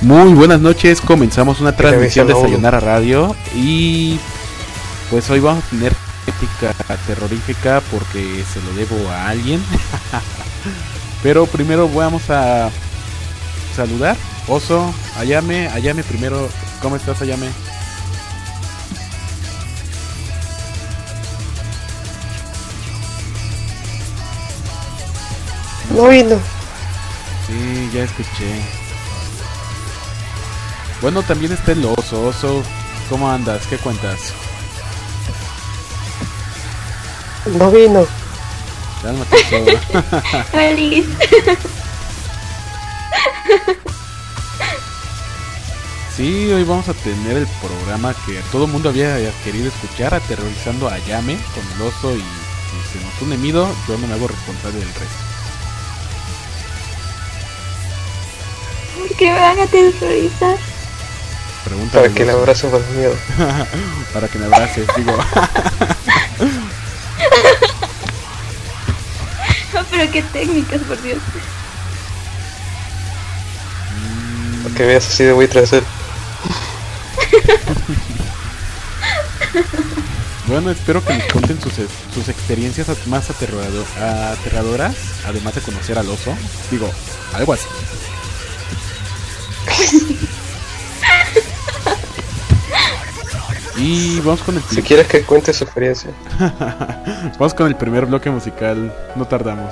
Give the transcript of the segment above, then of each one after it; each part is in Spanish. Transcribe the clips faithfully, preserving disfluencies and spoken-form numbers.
Muy buenas noches, comenzamos una transmisión de Sayonara Radio y pues hoy vamos a tener crítica terrorífica porque se lo debo a alguien. Pero primero vamos a saludar. Oso, Ayame, Ayame primero, ¿cómo estás, Ayame? No vino. Sí, ya escuché. Bueno, también está el oso. Oso, ¿cómo andas? ¿Qué cuentas? No vino. Cálmate todo. Feliz. Sí, hoy vamos a tener el programa que todo el mundo había querido escuchar, aterrorizando a Ayame con el oso, y si se nos une Mido, yo no me hago responsable del resto. ¿Por qué me van a aterrorizar? Pregúntale para que le abrace por miedo. Para que me abraces, digo. No, pero qué técnicas, por Dios. Para que veas así de muy tras él. Bueno, espero que nos cuenten sus, sus experiencias más aterrador, aterradoras, además de conocer al oso. Digo, algo así. Y vamos con el... Si quieres que cuente su experiencia. Vamos con el primer bloque musical, no tardamos.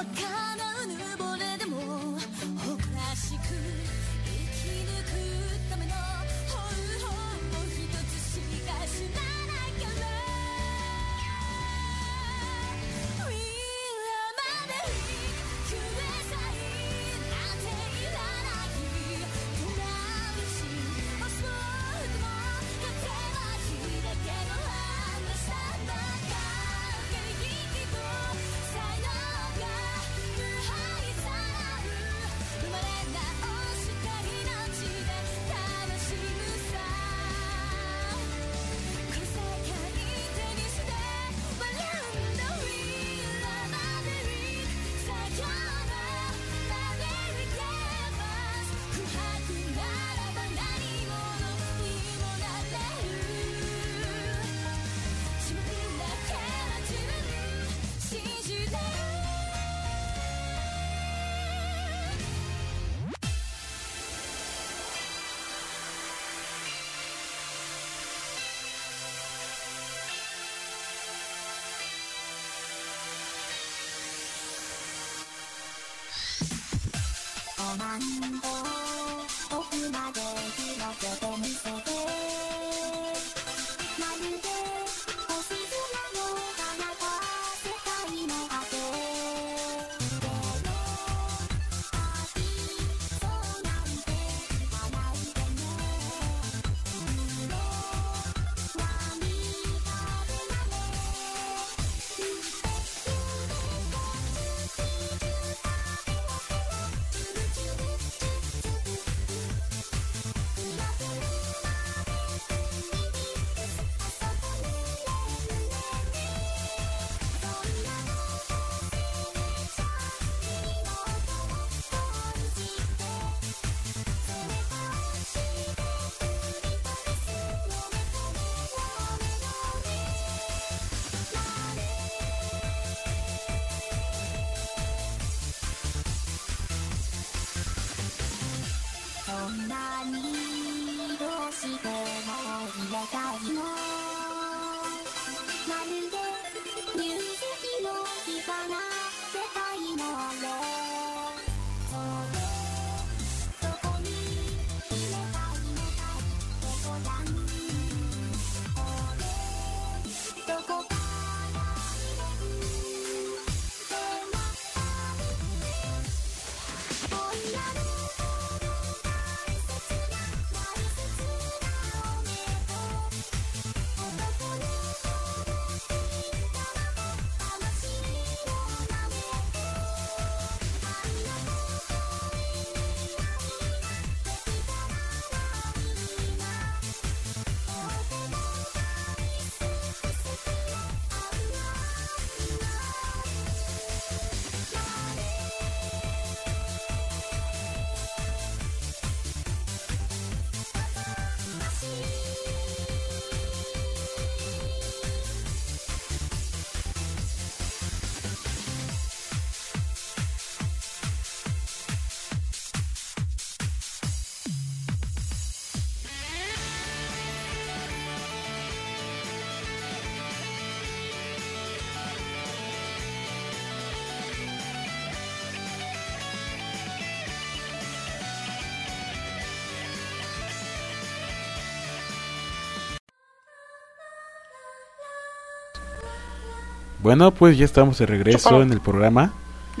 Bueno, pues ya estamos de regreso Chocó. en el programa.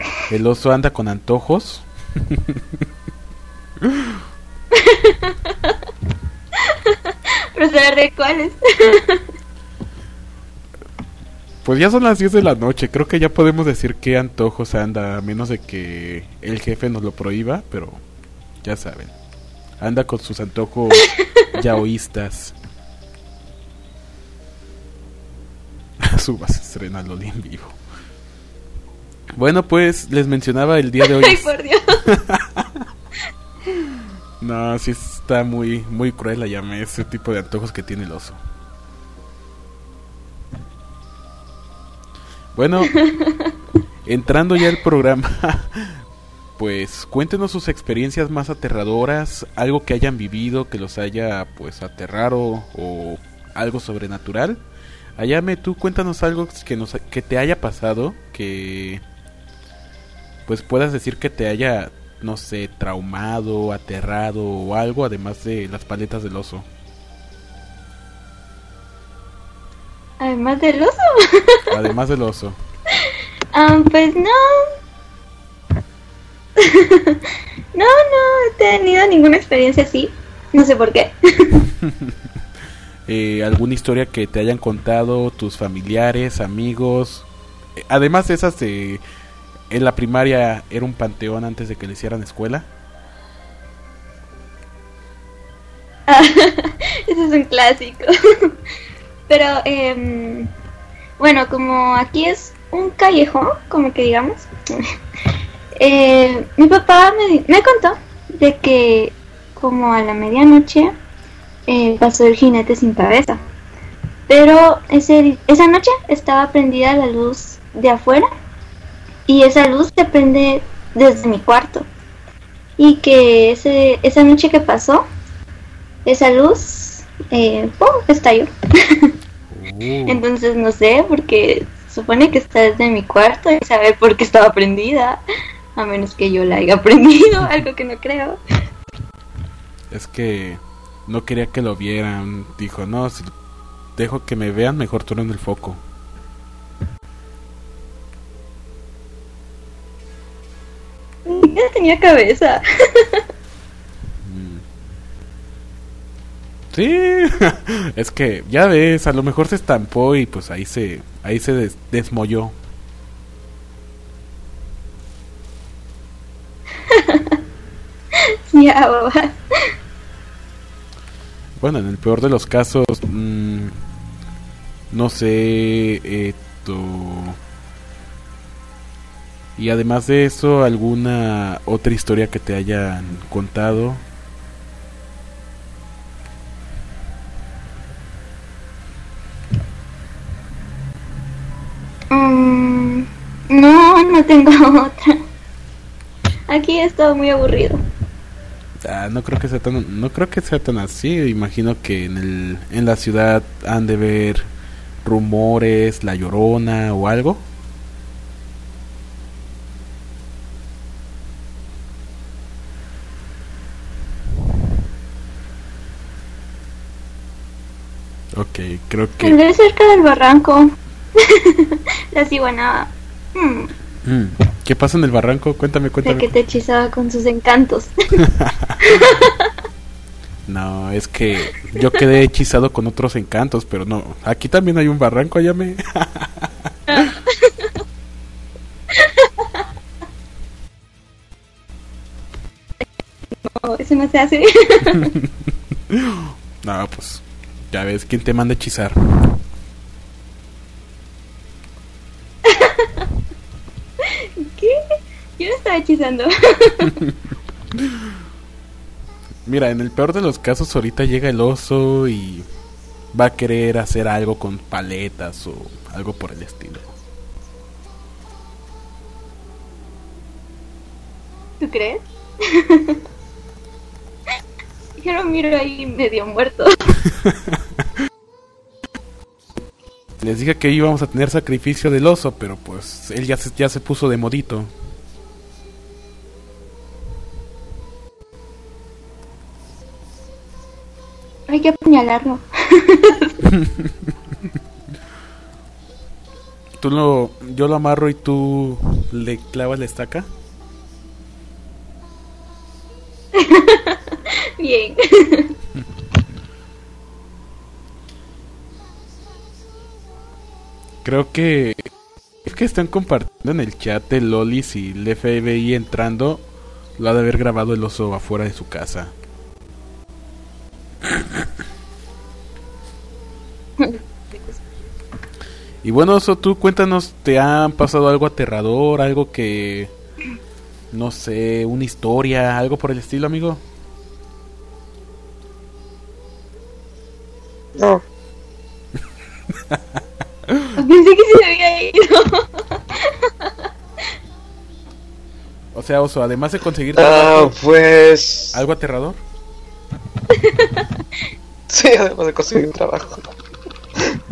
El oso anda con antojos. Pero saber cuáles. Pues ya son las diez de la noche. Creo que ya podemos decir qué antojos anda, a menos de que el jefe nos lo prohíba. Pero ya saben, anda con sus antojos yaoístas. Subas, estrena Loli en vivo. Bueno, pues les mencionaba el día de hoy. Ay, por Dios. No, sí está muy muy cruel la llame, ese tipo de antojos que tiene el oso. Bueno, entrando ya al programa, pues cuéntenos sus experiencias más aterradoras, algo que hayan vivido que los haya pues aterrado o algo sobrenatural. Ayame, tú cuéntanos algo que nos que te haya pasado que pues puedas decir que te haya, no sé, traumado, aterrado o algo, además de las paletas del oso. Además del oso. Además del oso. Um, pues no. No, no he tenido ninguna experiencia así. No sé por qué. eh, ¿Alguna historia que te hayan contado tus familiares, amigos? Eh, además de esas de... En la primaria era un panteón antes de que le hicieran escuela. Ese es un clásico. Pero, eh, bueno, como aquí es un callejón, como que digamos, eh, mi papá me, me contó de que como a la medianoche eh, pasó el jinete sin cabeza. Pero ese, esa noche estaba prendida la luz de afuera y esa luz se prende desde mi cuarto. Y que ese, esa noche que pasó, esa luz eh, ¡pum! Estalló. Entonces no sé, porque supone que está desde mi cuarto y saber por qué estaba prendida, a menos que yo la haya prendido, algo que no creo. Es que no quería que lo vieran. Dijo, no, si dejo que me vean, mejor trueno el foco. Ya tenía cabeza. Sí, es que ya ves, a lo mejor se estampó y pues ahí se ahí se des- desmolló. Ya, boba. Bueno, en el peor de los casos, mmm, no sé, esto... Y además de eso, ¿alguna otra historia que te hayan contado? Mm, no, no tengo otra. Aquí he estado muy aburrido. Ah, no creo que sea tan, no creo que sea tan así. Imagino que en el, en la ciudad han de ver rumores, la Llorona o algo. Ok, creo que... Tal vez cerca del barranco. La ciguanaba. Hmm, Mm, ¿qué pasa en el barranco? Cuéntame, la cuéntame. que te hechizaba con sus encantos. No, es que yo quedé hechizado con otros encantos, pero no. Aquí también hay un barranco, ya me... No, eso no se hace. No, pues ya ves quién te manda a hechizar. ¿Qué? Yo no estaba hechizando. Mira, en el peor de los casos ahorita llega el oso y va a querer hacer algo con paletas o algo por el estilo. ¿Tú crees? Yo lo miro ahí medio muerto. Les dije que íbamos a tener sacrificio del oso, pero pues él ya se, ya se puso de modito. Hay que apuñalarlo. Tú lo, yo lo amarro y tú le clavas la estaca. Bien. Creo que es que están compartiendo en el chat de Lolis y el F B I entrando. Lo ha de haber grabado el oso afuera de su casa. Y bueno, Oso, tú cuéntanos, ¿te han pasado algo aterrador? Algo que... no sé, una historia, algo por el estilo, amigo? No. Pensé que se había ido. O sea, Oso, además de conseguir Ah, trabajo, pues... ¿algo aterrador? Sí, además de conseguir trabajo.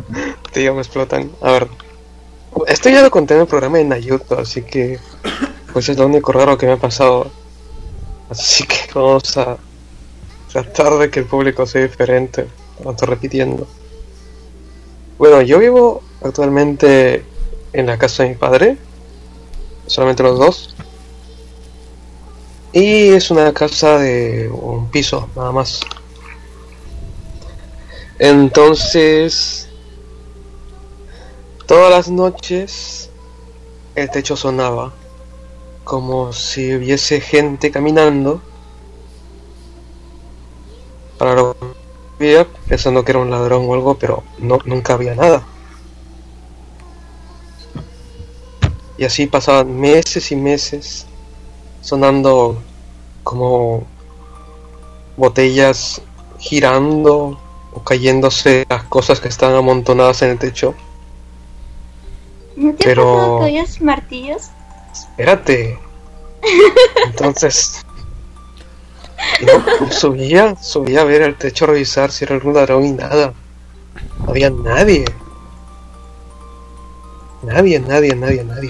Tío, me explotan. A ver, esto ya lo conté en el programa de Naruto, así que pues es lo único raro que me ha pasado. Así que vamos a tratar de que el público sea diferente. Lo estoy repitiendo. Bueno, yo vivo actualmente en la casa de mi padre. Solamente los dos. Y es una casa de un piso, nada más. Entonces, todas las noches el techo sonaba como si hubiese gente caminando. Para lo que veía, pensando que era un ladrón o algo, pero no, nunca había nada. Y así pasaban meses y meses sonando como botellas girando o cayéndose las cosas que estaban amontonadas en el techo. ¿No te Pero... ha pasado que oyes martillos? Espérate. Entonces no, subía, subía a ver el techo a revisar si era algún ladrón y nada. No había nadie. Nadie, nadie, nadie, nadie.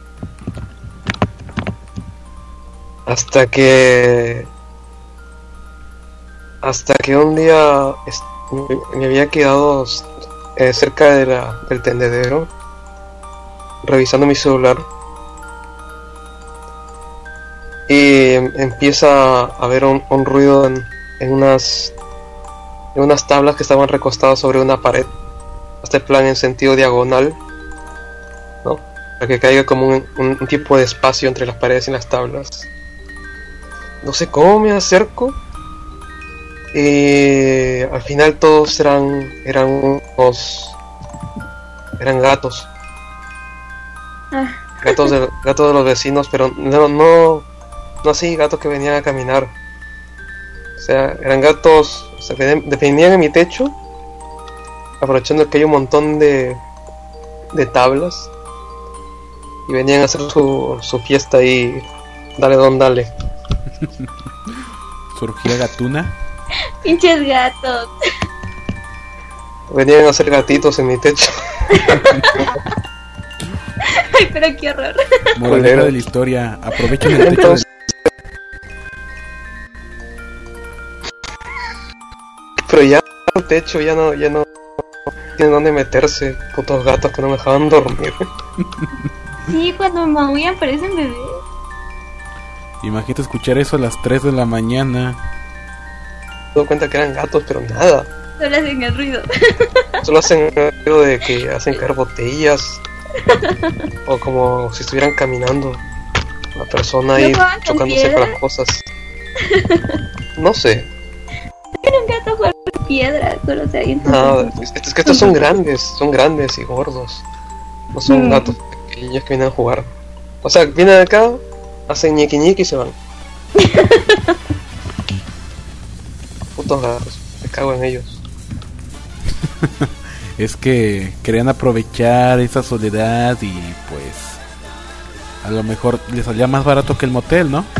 Hasta que... Hasta que un día est- me había quedado eh, cerca de la, del tendedero, revisando mi celular. Y empieza a haber un, un ruido en, en unas en unas tablas que estaban recostadas sobre una pared. Este plan en sentido diagonal, ¿no? Para que caiga como un, un, un tipo de espacio entre las paredes y las tablas. No sé cómo me acerco. Y al final todos eran eran unos eran gatos. Ah, Gatos de, gatos de los vecinos, pero no no no así gatos que venían a caminar. O sea, eran gatos, o sea, venían, venían en mi techo, aprovechando que hay un montón de de tablas, y venían a hacer su, su fiesta y dale don dale. Surgía Gatuna. pinches gatos. Venían a hacer gatitos en mi techo. Ay, pero qué horror. Moraleja de la historia. Aprovechen el techo del... Entonces, pero ya el techo ya no, ya no tiene dónde meterse, putos gatos que no me dejaban dormir. Sí, cuando maullan parecen bebés. Imagínate escuchar eso a las tres de la mañana. Me doy cuenta que eran gatos, pero nada. Solo hacen el ruido. Solo hacen el ruido de que hacen caer botellas. O como si estuvieran caminando. La persona ahí ¿No juegan con chocándose con piedra? las cosas. No sé. Era un gato jugar con piedra. Solo se avientan. Nada. Es, es que estos son grandes. Son grandes y gordos. No son Mm. gatos pequeños que vienen a jugar. O sea, vienen acá, hacen ñiqui ñiqui y se van. Putos gatos. Me cago en ellos. Es que querían aprovechar esa soledad y pues a lo mejor les salía más barato que el motel, ¿no?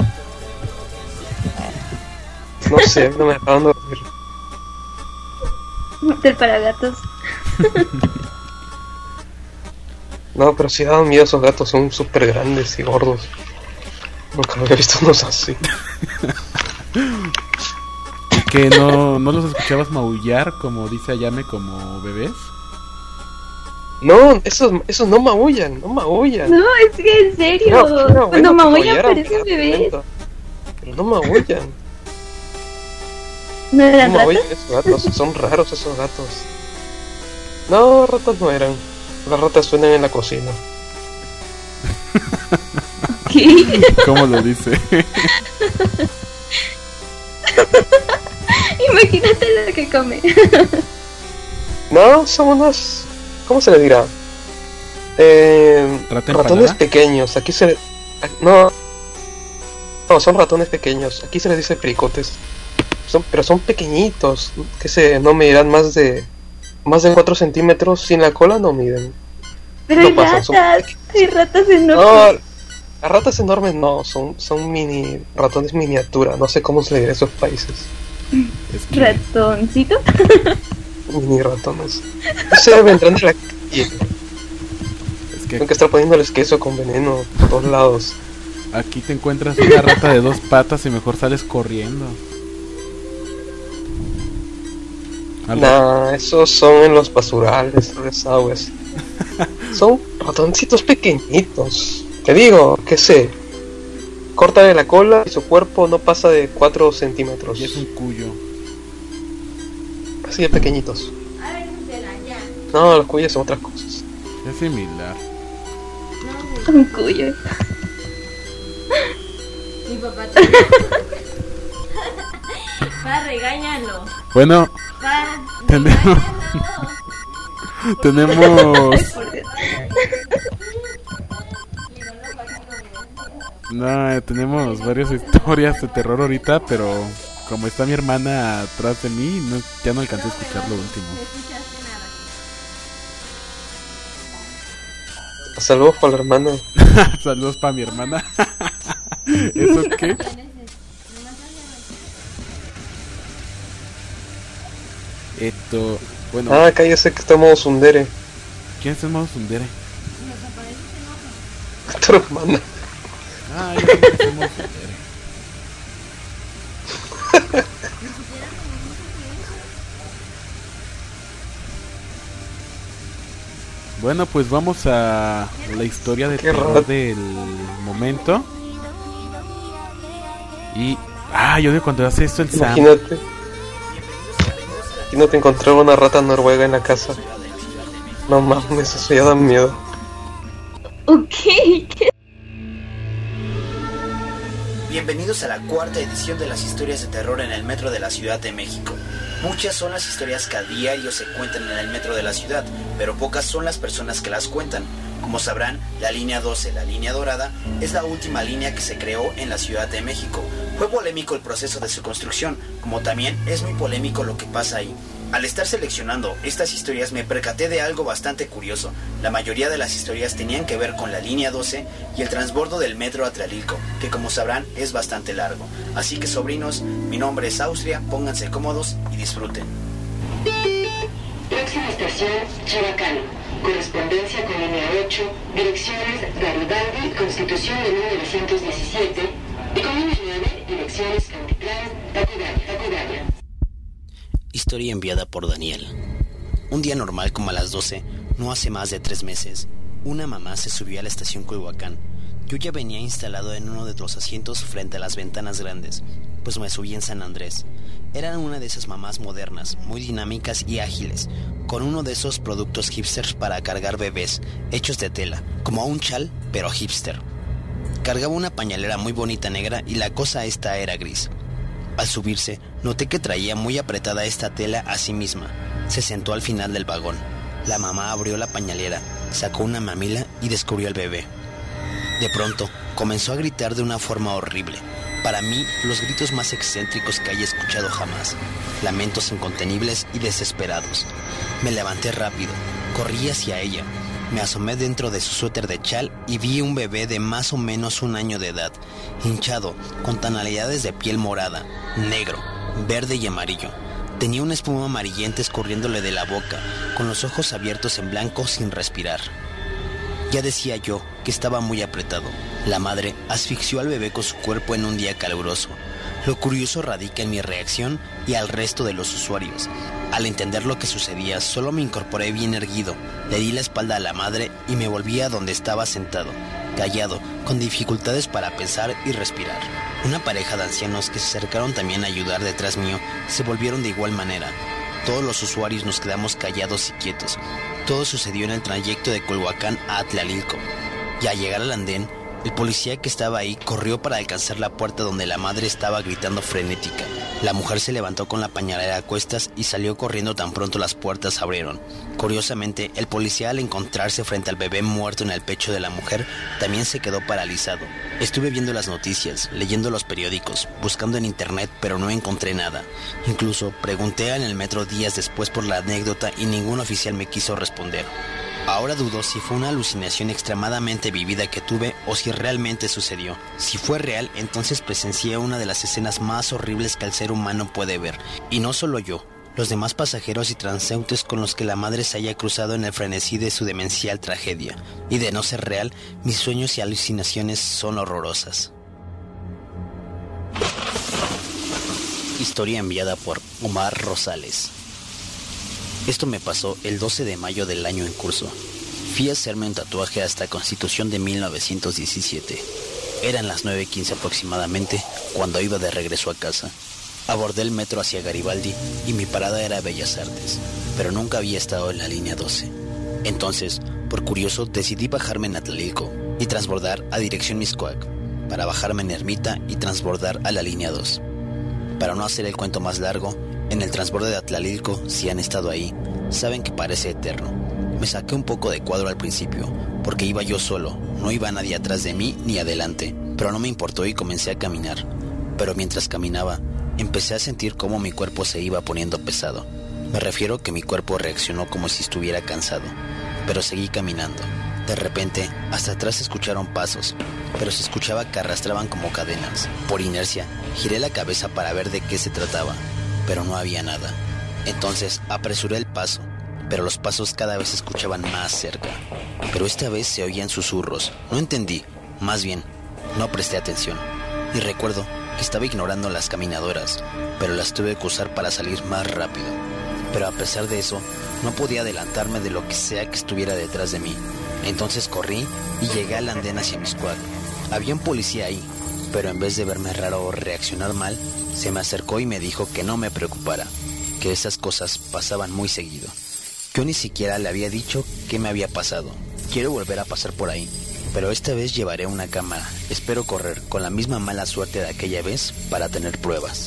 No sé, no me dejaban dormir. Motel para gatos. No, pero sí daban miedo esos gatos, son súper grandes y gordos. Nunca había visto unos así. Que no, no los escuchabas maullar, como dice Ayame, como bebés. No, esos, esos no maullan, no maullan. No, es que en serio. No, no, bueno, Cuando que maullan maullaran, parecen me da bebés. cuenta. Pero no maullan. ¿No No eran maullan ratas? esos gatos, son raros esos gatos. No, ratas no eran. Las ratas suenan en la cocina. ¿Qué? ¿Cómo lo dice? Imagínate lo que come. No, son unos... ¿Cómo se le dirá? Eh, ¿Rata ratones empanada? pequeños. Aquí se le... No, no, son ratones pequeños. Aquí se les dice pericotes. Son, pero son pequeñitos. Que se no medirán más de... Más de cuatro centímetros. Sin la cola no miden. Pero No hay pasan, son ratas. Hay ratas enormes. No, las ratas enormes no. Son, son mini... Ratones miniatura. No sé cómo se le dirá a esos países. Es que ¿Ratoncito? Mini ratones. No sé, vendrán de la calle. Es que Tengo que estar poniéndoles queso con veneno por todos lados. aquí te encuentras una rata de dos patas y mejor sales corriendo. Nah, esos son en los basurales, los desagües. Son ratoncitos pequeñitos. Te digo, qué sé. Córtale la cola y su cuerpo no pasa de cuatro centímetros. Y es un cuyo. Así de pequeñitos. No, los cuyos son otras cosas. Es similar. Un cuyo. Mi papá también. Pa, regáñalo. Bueno, Pa, tenemos... tenemos... No, tenemos varias historias de terror ahorita, pero como está mi hermana atrás de mí, no, ya no alcancé a escuchar lo último. Saludos para la hermana. Saludos para mi hermana. ¿Eso qué? Esto, bueno. Ah, cállese que estamos Sundere. ¿Quién es el modo Sundere? Tu hermana. Ah, yo creo que es el modo Sundere. Bueno, pues vamos a la historia de terror del momento. Y... Ah, yo de cuando hace esto el Sam. Imagínate. Imagínate encontrar una rata noruega en la casa. No mames, eso ya da miedo. Ok, ¿qué? Bienvenidos a la cuarta edición de las historias de terror en el metro de la Ciudad de México. Muchas son las historias que a diario se cuentan en el metro de la ciudad, pero pocas son las personas que las cuentan. Como sabrán, la línea doce, la línea dorada, es la última línea que se creó en la Ciudad de México. Fue polémico el proceso de su construcción, como también es muy polémico lo que pasa ahí. Al estar seleccionando estas historias me percaté de algo bastante curioso. La mayoría de las historias tenían que ver con la línea doce y el transbordo del metro a Tlalilco, que como sabrán es bastante largo. Así que sobrinos, mi nombre es Austria, pónganse cómodos y disfruten. Próxima estación, Chabacano. Correspondencia con línea ocho, direcciones Garibaldi, Constitución de mil novecientos diecisiete, y con línea nueve, direcciones Cantitlán, Tacubaya, Tacubaya. Historia enviada por Daniel. Un día normal como a las doce, no hace más de tres meses, una mamá se subió a la estación Culhuacán. Yo ya venía instalado en uno de los asientos frente a las ventanas grandes, pues me subí en San Andrés. Eran una de esas mamás modernas, muy dinámicas y ágiles, con uno de esos productos hipsters para cargar bebés, hechos de tela, como un chal, pero hipster. Cargaba una pañalera muy bonita negra y la cosa esta era gris. Al subirse, noté que traía muy apretada esta tela a sí misma. Se sentó al final del vagón. La mamá abrió la pañalera, sacó una mamila y descubrió al bebé. De pronto, comenzó a gritar de una forma horrible. Para mí, los gritos más excéntricos que haya escuchado jamás. Lamentos incontenibles y desesperados. Me levanté rápido, corrí hacia ella. Me asomé dentro de su suéter de chal y vi un bebé de más o menos un año de edad, hinchado, con tonalidades de piel morada, negro, verde y amarillo. Tenía una espuma amarillenta escurriéndole de la boca, con los ojos abiertos en blanco sin respirar. Ya decía yo que estaba muy apretado. La madre asfixió al bebé con su cuerpo en un día caluroso. Lo curioso radica en mi reacción y al resto de los usuarios. Al entender lo que sucedía, solo me incorporé bien erguido, le di la espalda a la madre y me volví a donde estaba sentado, callado, con dificultades para pensar y respirar. Una pareja de ancianos que se acercaron también a ayudar detrás mío se volvieron de igual manera. Todos los usuarios nos quedamos callados y quietos. Todo sucedió en el trayecto de Culhuacán a Tlalilco. Y al llegar al andén, el policía que estaba ahí corrió para alcanzar la puerta donde la madre estaba gritando frenética. La mujer se levantó con la pañalera a cuestas y salió corriendo tan pronto las puertas abrieron. Curiosamente, el policía al encontrarse frente al bebé muerto en el pecho de la mujer, también se quedó paralizado. Estuve viendo las noticias, leyendo los periódicos, buscando en internet, pero no encontré nada. Incluso pregunté en el metro días después por la anécdota y ningún oficial me quiso responder. Ahora dudo si fue una alucinación extremadamente vivida que tuve o si realmente sucedió. Si fue real, entonces presencié una de las escenas más horribles que el ser humano puede ver. Y no solo yo. los demás pasajeros y transeúntes con los que la madre se haya cruzado en el frenesí de su demencial tragedia. Y de no ser real, mis sueños y alucinaciones son horrorosas. Historia enviada por Omar Rosales. Esto me pasó el doce de mayo del año en curso. Fui a hacerme un tatuaje hasta Constitución de mil novecientos diecisiete. Eran las nueve quince aproximadamente cuando iba de regreso a casa. Abordé el metro hacia Garibaldi y mi parada era Bellas Artes, pero nunca había estado en la línea doce. Entonces, por curioso, decidí bajarme en Atlalilco y transbordar a dirección Mixcoac, para bajarme en Ermita y transbordar a la línea dos. Para no hacer el cuento más largo, en el transborde de Atlalilco, si han estado ahí, saben que parece eterno. Me saqué un poco de cuadro al principio, porque iba yo solo, no iba nadie atrás de mí ni adelante, pero no me importó y comencé a caminar. Pero mientras caminaba, empecé a sentir cómo mi cuerpo se iba poniendo pesado. Me refiero que mi cuerpo reaccionó como si estuviera cansado, pero seguí caminando. De repente, hasta atrás se escucharon pasos, pero se escuchaba que arrastraban como cadenas. Por inercia, giré la cabeza para ver de qué se trataba, pero no había nada. Entonces, apresuré el paso, pero los pasos cada vez se escuchaban más cerca. Pero esta vez se oían susurros. No entendí, más bien, no presté atención. Y recuerdo que estaba ignorando las caminadoras, pero las tuve que usar para salir más rápido. Pero a pesar de eso, no podía adelantarme de lo que sea que estuviera detrás de mí. Entonces corrí y llegué al andén hacia Mixcoac. Había un policía ahí, pero en vez de verme raro o reaccionar mal, se me acercó y me dijo que no me preocupara, que esas cosas pasaban muy seguido. Yo ni siquiera le había dicho qué me había pasado. Quiero volver a pasar por ahí, pero esta vez llevaré una cámara. Espero correr con la misma mala suerte de aquella vez para tener pruebas.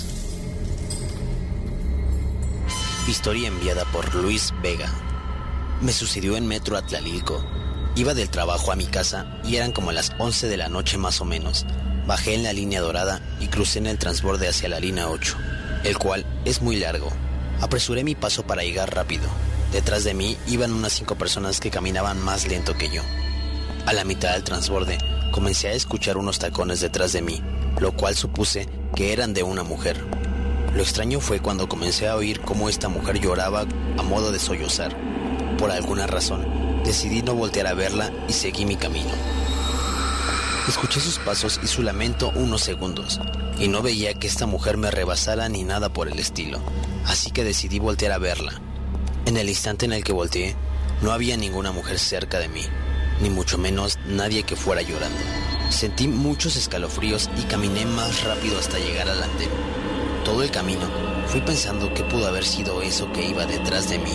Historia enviada por Luis Vega. Me sucedió en Metro Atlalilco. Iba del trabajo a mi casa y eran como las once de la noche más o menos. Bajé en la línea dorada y crucé en el transborde hacia la línea ocho, el cual es muy largo. Apresuré mi paso para llegar rápido. Detrás de mí iban unas cinco personas que caminaban más lento que yo. A la mitad del transborde comencé a escuchar unos tacones detrás de mí, lo cual supuse que eran de una mujer. Lo extraño fue cuando comencé a oír cómo esta mujer lloraba a modo de sollozar. Por alguna razón, decidí no voltear a verla y seguí mi camino. Escuché sus pasos y su lamento unos segundos, y no veía que esta mujer me rebasara ni nada por el estilo, así que decidí voltear a verla. En el instante en el que volteé, no había ninguna mujer cerca de mí, ni mucho menos nadie que fuera llorando. Sentí muchos escalofríos y caminé más rápido hasta llegar al andén. Todo el camino fui pensando qué pudo haber sido eso que iba detrás de mí.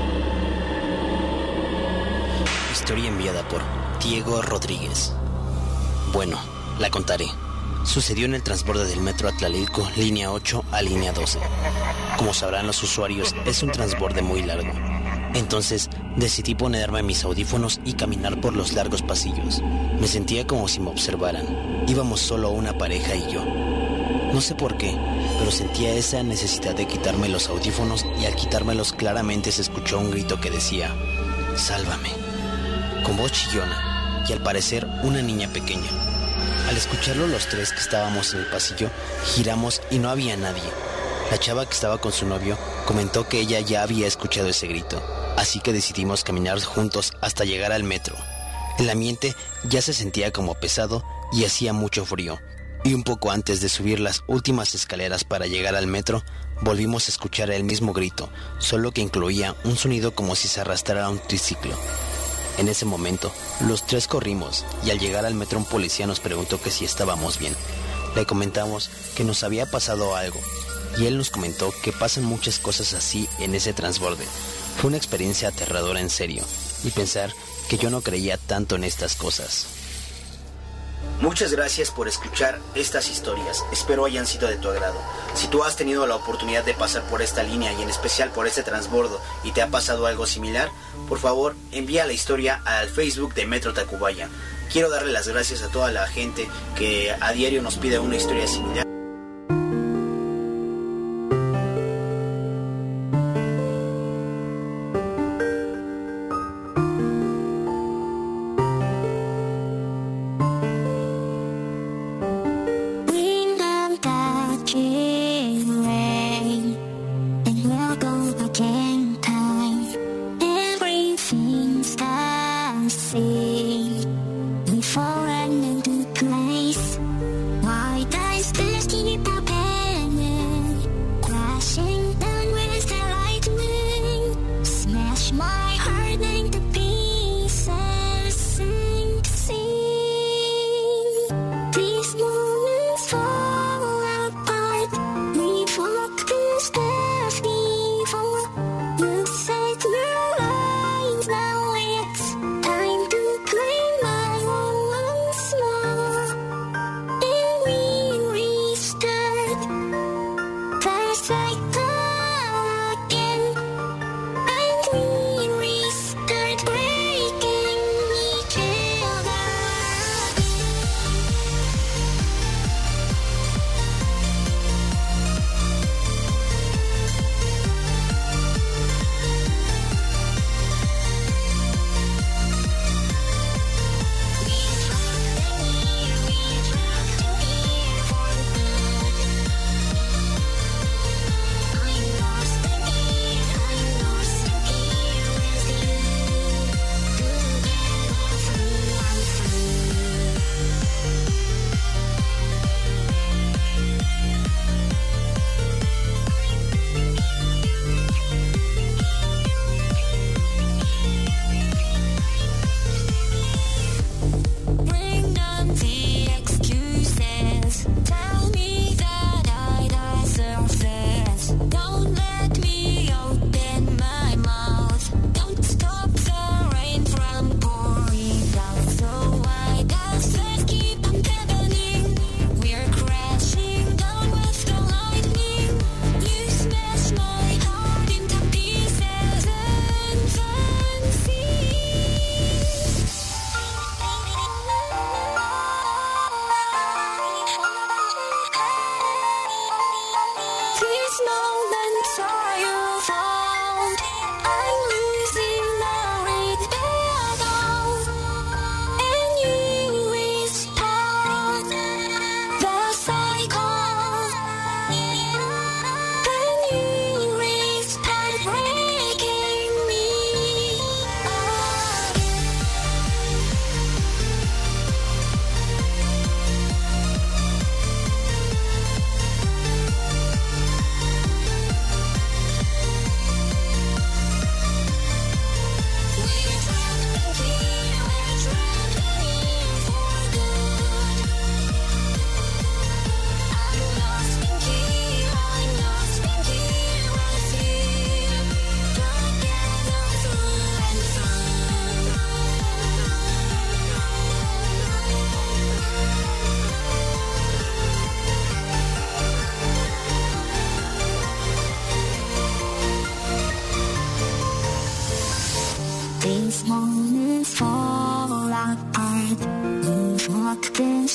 Historia enviada por Diego Rodríguez. Bueno, la contaré. Sucedió en el transborde del Metro Atlalilco, línea ocho a línea doce. Como sabrán los usuarios, es un transborde muy largo. Entonces decidí ponerme mis audífonos y caminar por los largos pasillos. Me sentía como si me observaran. Íbamos solo una pareja y yo. No sé por qué, pero sentía esa necesidad de quitarme los audífonos y al quitármelos claramente se escuchó un grito que decía: «Sálvame», con voz chillona y al parecer una niña pequeña. Al escucharlo los tres que estábamos en el pasillo, giramos y no había nadie. La chava que estaba con su novio comentó que ella ya había escuchado ese grito, así que decidimos caminar juntos hasta llegar al metro. El ambiente ya se sentía como pesado y hacía mucho frío. Y un poco antes de subir las últimas escaleras para llegar al metro, volvimos a escuchar el mismo grito, solo que incluía un sonido como si se arrastrara un triciclo. En ese momento, los tres corrimos y al llegar al metro un policía nos preguntó que si estábamos bien. Le comentamos que nos había pasado algo y él nos comentó que pasan muchas cosas así en ese transborde. Fue una experiencia aterradora en serio y pensar que yo no creía tanto en estas cosas. Muchas gracias por escuchar estas historias, espero hayan sido de tu agrado. Si tú has tenido la oportunidad de pasar por esta línea y en especial por este transbordo y te ha pasado algo similar, por favor envía la historia al Facebook de Metro Tacubaya. Quiero darle las gracias a toda la gente que a diario nos pide una historia similar. Bring them that rain, and we're gonna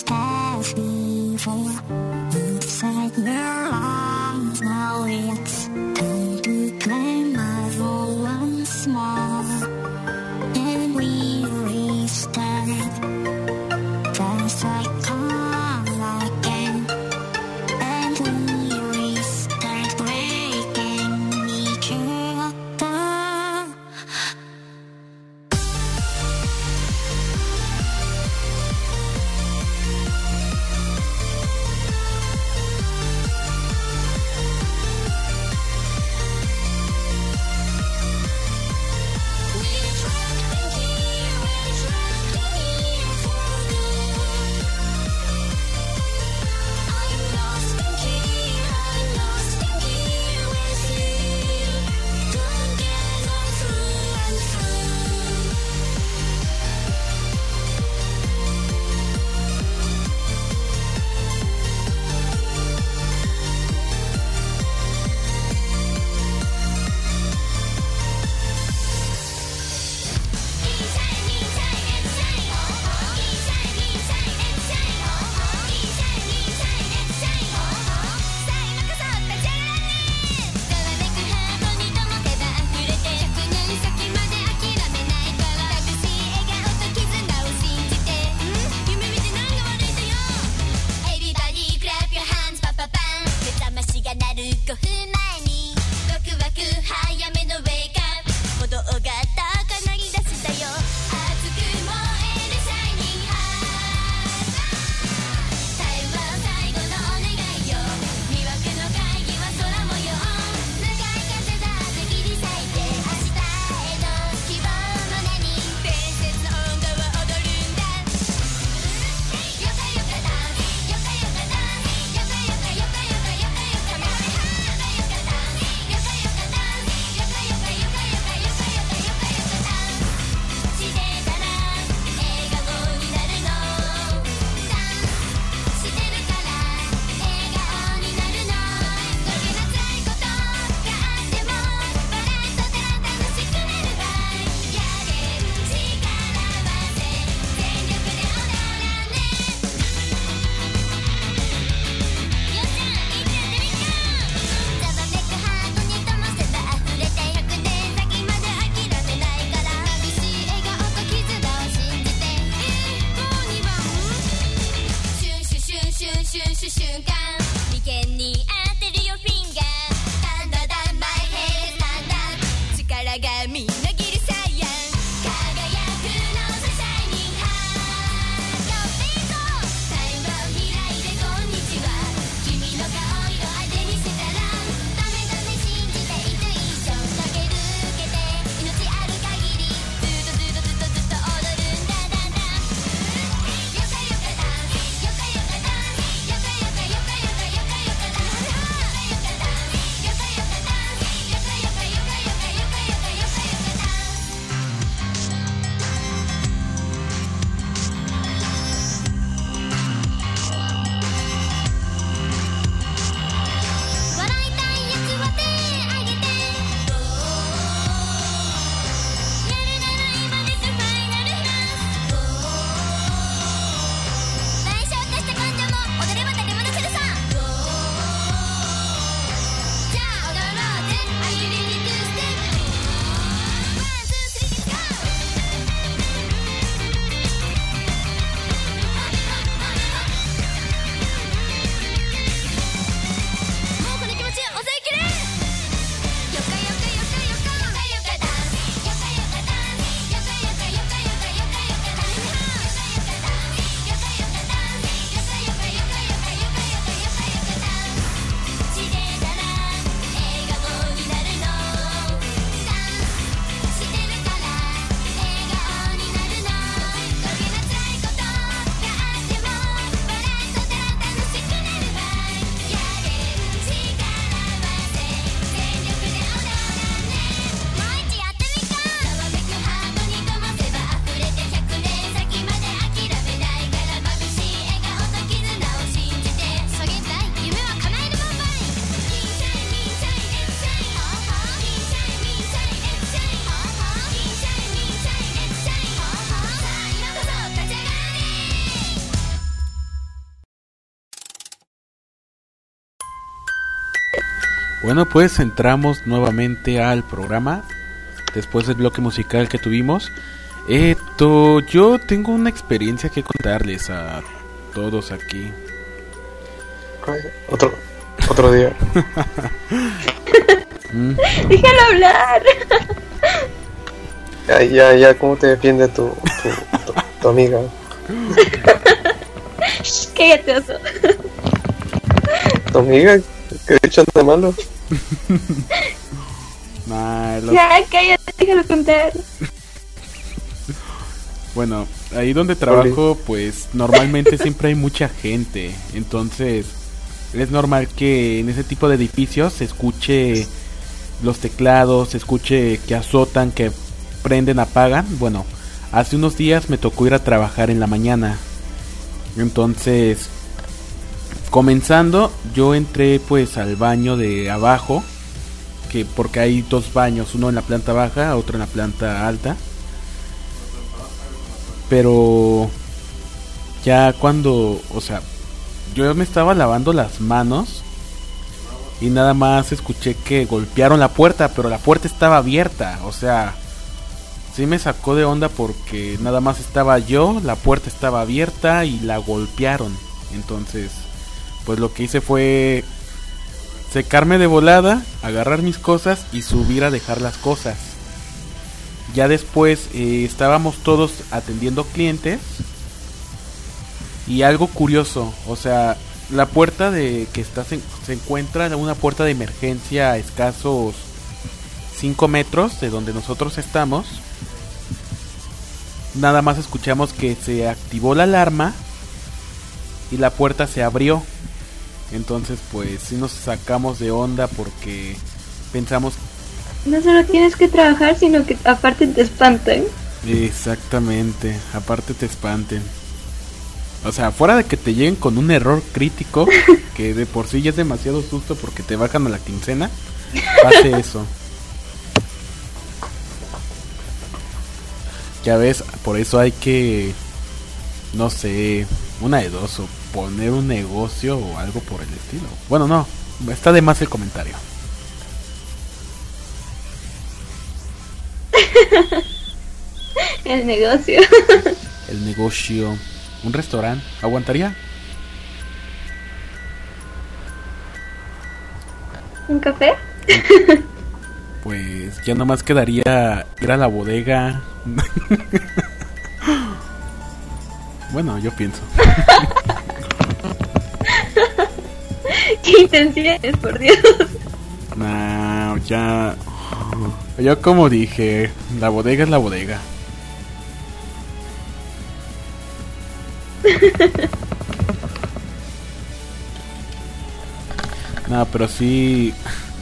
steps before. Inside your lungs, now it's time to claim my role once more. And we restart. Fast I come again. And we restart breaking each other. Bueno, pues entramos nuevamente al programa después del bloque musical que tuvimos. Esto, yo tengo una experiencia que contarles a todos aquí. Ay, otro, otro día. Mm. Déjalo hablar. Ya, ya, ya, ¿cómo te defiende tu, tu, tu, tu amiga? Cállate, oso. ¿Tu amiga? ¿Qué he hecho de malo? Nah, los- Ya, cállate, déjalo contar. Bueno, ahí donde trabajo, pues normalmente siempre hay mucha gente. Entonces, es normal que en ese tipo de edificios se escuche los teclados, se escuche que azotan, que prenden, apagan. Bueno, hace unos días me tocó ir a trabajar en la mañana. Entonces, comenzando, yo entré pues al baño de abajo, que porque hay dos baños, uno en la planta baja, otro en la planta alta. Pero ya cuando, o sea, yo me estaba lavando las manos y nada más escuché que golpearon la puerta, pero la puerta estaba abierta, o sea, sí me sacó de onda porque nada más estaba yo, la puerta estaba abierta y la golpearon. Entonces, pues lo que hice fue secarme de volada, agarrar mis cosas y subir a dejar las cosas. Ya después eh, estábamos todos atendiendo clientes y algo curioso, o sea, la puerta de que está se, se encuentra en una puerta de emergencia a escasos cinco metros de donde nosotros estamos. Nada más escuchamos que se activó la alarma y la puerta se abrió. Entonces pues sí nos sacamos de onda porque pensamos... No solo tienes que trabajar, sino que aparte te espantan. Exactamente, aparte te espanten. O sea, fuera de que te lleguen con un error crítico, que de por sí ya es demasiado susto porque te bajan a la quincena, pase eso. Ya ves, por eso hay que, no sé, una de dos, o poner un negocio o algo por el estilo. Bueno, no, está de más el comentario. El negocio. El negocio. Un restaurante. ¿Aguantaría? ¿Un café? Pues ya nomás quedaría ir a la bodega. Bueno, yo pienso. ¿Qué intenciones, por Dios? Nah, ya. Yo como dije, la bodega es la bodega. No, pero sí.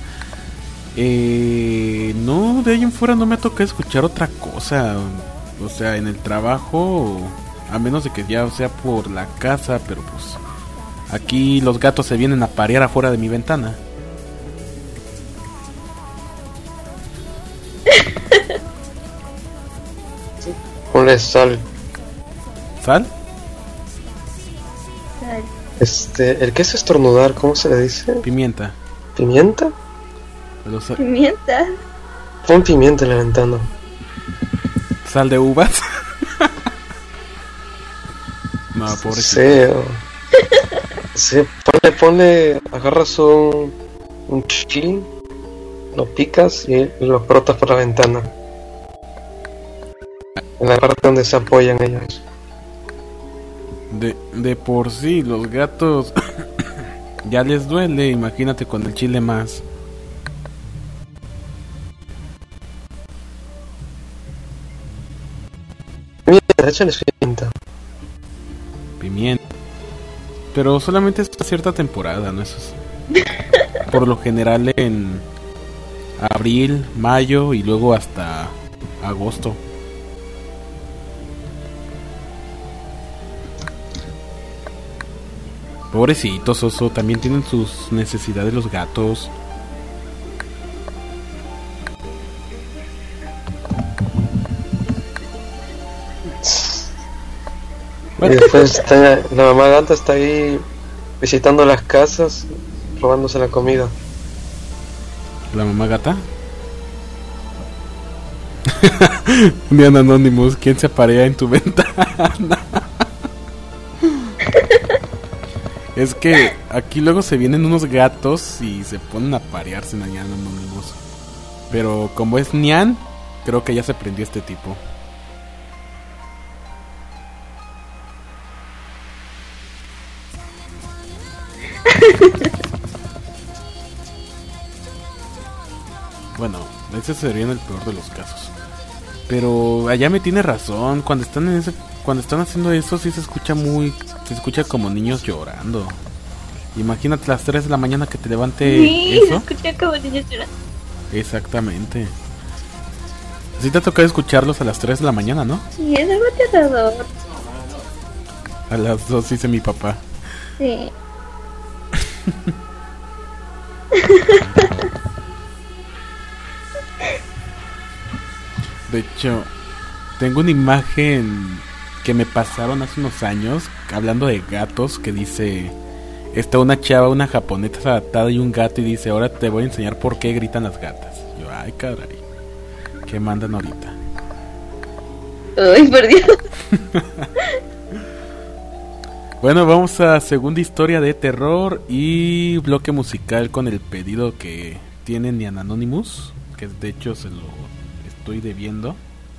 Eh, no, de ahí en fuera no me ha tocado escuchar otra cosa. O sea, en el trabajo, a menos de que ya sea por la casa, pero pues aquí los gatos se vienen a parear afuera de mi ventana. Ponle sal. ¿Sal? Este, ¿el qué es estornudar? ¿Cómo se le dice? Pimienta. ¿Pimienta? Pero sa- Pimienta. Pon pimienta en la ventana. ¿Sal de uvas? No, pobrecito. Sí, o... sí, ponle, ponle, agarras un, un chile, lo picas y lo frotas por la ventana. En la parte donde se apoyan ellos. De, de por sí, los gatos ya les duele, imagínate con el chile más. Mira, échale pimienta. Pimienta. Pero solamente es cierta temporada, ¿no? Eso es por lo general en abril, mayo y luego hasta agosto. Pobrecitos, oso, también tienen sus necesidades los gatos. Y después está, la mamá gata está ahí visitando las casas, robándose la comida. ¿La mamá gata? Vean Anonymous, ¿quién se aparea en tu ventana? Es que aquí luego se vienen unos gatos y se ponen a parearse en Nyan Anonymous. Pero como es Nyan, creo que ya se prendió este tipo. Bueno, ese sería en el peor de los casos. Pero allá me tiene razón. Cuando están en ese, cuando están haciendo eso, sí se escucha muy, se escucha como niños llorando. Imagínate las tres de la mañana que te levante sí, eso. Se escucha como niños llorando. Exactamente. Sí te ha tocado escucharlos a las tres de la mañana, ¿no? Sí, es algo aterrador. A las dos dice mi papá. Sí. De hecho, tengo una imagen que me pasaron hace unos años hablando de gatos que dice: está una chava, una japonesa atada y un gato, y dice: ahora te voy a enseñar por qué gritan las gatas. Yo, ay caray, ¿qué mandan ahorita? Ay, por Dios. Bueno, vamos a segunda historia de terror y bloque musical con el pedido que tienen Nyan Anonymous, que de hecho se lo estoy debiendo.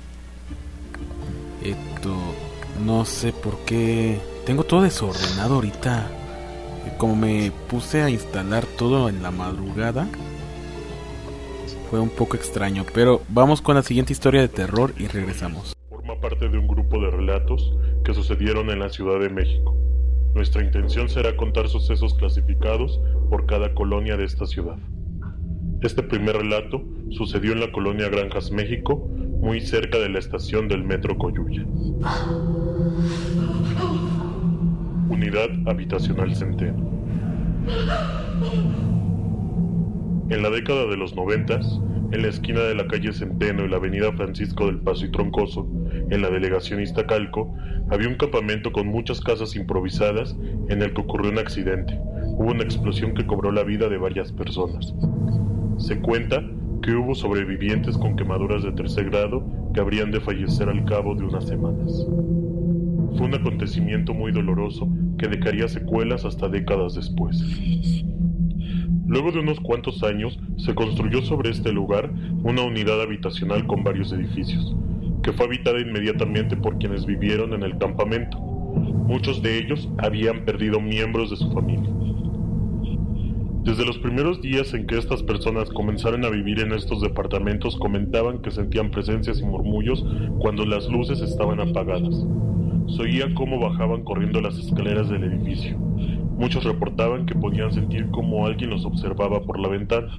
Esto, no sé por qué tengo todo desordenado ahorita. Como me puse a instalar todo en la madrugada, fue un poco extraño. Pero vamos con la siguiente historia de terror y regresamos. Forma parte de un grupo de relatos que sucedieron en la Ciudad de México. Nuestra intención será contar sucesos clasificados por cada colonia de esta ciudad. Este primer relato sucedió en la colonia Granjas, México, muy cerca de la estación del Metro Coyuya. Unidad Habitacional Centeno. En la década de los noventas, en la esquina de la calle Centeno y la avenida Francisco del Paso y Troncoso, en la delegación Iztacalco, había un campamento con muchas casas improvisadas en el que ocurrió un accidente. Hubo una explosión que cobró la vida de varias personas. Se cuenta que hubo sobrevivientes con quemaduras de tercer grado que habrían de fallecer al cabo de unas semanas. Fue un acontecimiento muy doloroso que dejaría secuelas hasta décadas después. Luego de unos cuantos años, se construyó sobre este lugar una unidad habitacional con varios edificios, que fue habitada inmediatamente por quienes vivieron en el campamento. Muchos de ellos habían perdido miembros de su familia. Desde los primeros días en que estas personas comenzaron a vivir en estos departamentos, comentaban que sentían presencias y murmullos cuando las luces estaban apagadas. Se oía cómo bajaban corriendo las escaleras del edificio. Muchos reportaban que podían sentir cómo alguien los observaba por la ventana.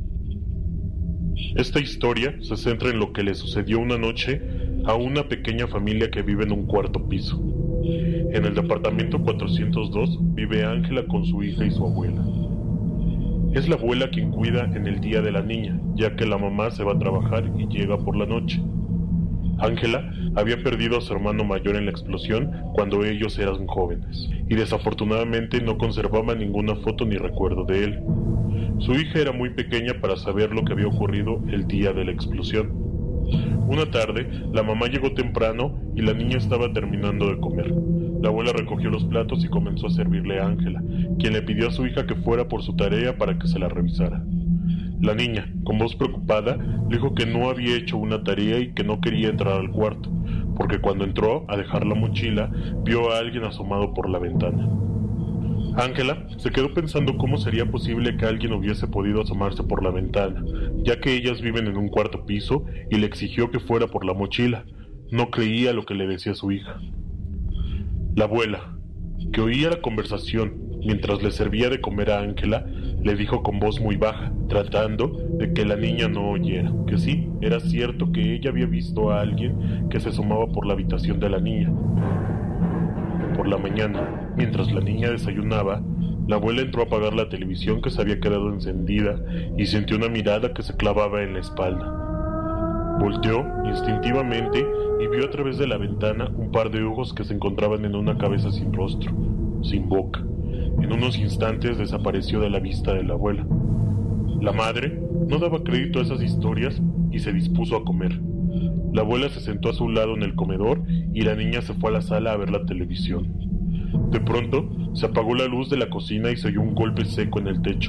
Esta historia se centra en lo que le sucedió una noche a una pequeña familia que vive en un cuarto piso. En el departamento cuatrocientos dos vive Ángela con su hija y su abuela. Es la abuela quien cuida en el día de la niña, ya que la mamá se va a trabajar y llega por la noche. Ángela había perdido a su hermano mayor en la explosión cuando ellos eran jóvenes, y desafortunadamente no conservaba ninguna foto ni recuerdo de él. Su hija era muy pequeña para saber lo que había ocurrido el día de la explosión. Una tarde, la mamá llegó temprano y la niña estaba terminando de comer. La abuela recogió los platos y comenzó a servirle a Ángela, quien le pidió a su hija que fuera por su tarea para que se la revisara. La niña, con voz preocupada, dijo que no había hecho una tarea y que no quería entrar al cuarto, porque cuando entró a dejar la mochila, vio a alguien asomado por la ventana. Ángela se quedó pensando cómo sería posible que alguien hubiese podido asomarse por la ventana, ya que ellas viven en un cuarto piso, y le exigió que fuera por la mochila. No creía lo que le decía su hija. La abuela, que oía la conversación mientras le servía de comer a Ángela, le dijo con voz muy baja, tratando de que la niña no oyera, que sí, era cierto que ella había visto a alguien que se asomaba por la habitación de la niña. Por la mañana, mientras la niña desayunaba, la abuela entró a apagar la televisión que se había quedado encendida y sintió una mirada que se clavaba en la espalda. Volteó instintivamente y vio a través de la ventana un par de ojos que se encontraban en una cabeza sin rostro, sin boca. En unos instantes desapareció de la vista de la abuela. La madre No daba crédito a esas historias y se dispuso a comer. La abuela se sentó a su lado en el comedor y la niña se fue a la sala a ver la televisión. De pronto, se apagó la luz de la cocina y se oyó un golpe seco en el techo,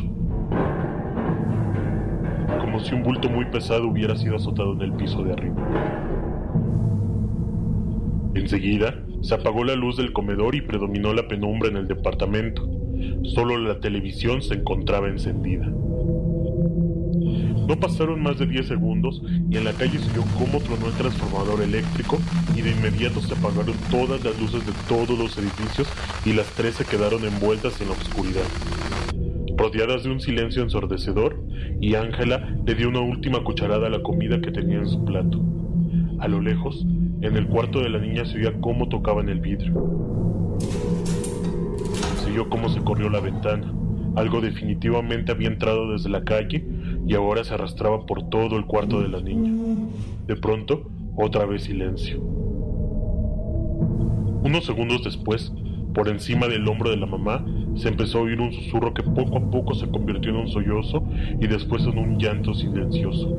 como si un bulto muy pesado hubiera sido azotado en el piso de arriba. Enseguida, se apagó la luz del comedor y predominó la penumbra en el departamento. Solo la televisión se encontraba encendida. No pasaron más de diez segundos y en la calle se vio cómo tronó el transformador eléctrico y de inmediato se apagaron todas las luces de todos los edificios y las tres se quedaron envueltas en la oscuridad, rodeadas de un silencio ensordecedor, y Ángela le dio una última cucharada a la comida que tenía en su plato. A lo lejos, en el cuarto de la niña se oía cómo tocaban el vidrio. Se oyó cómo se corrió la ventana. Algo definitivamente había entrado desde la calle y ahora se arrastraba por todo el cuarto de la niña. De pronto, otra vez silencio. Unos segundos después, por encima del hombro de la mamá, se empezó a oír un susurro que poco a poco se convirtió en un sollozo y después en un llanto silencioso.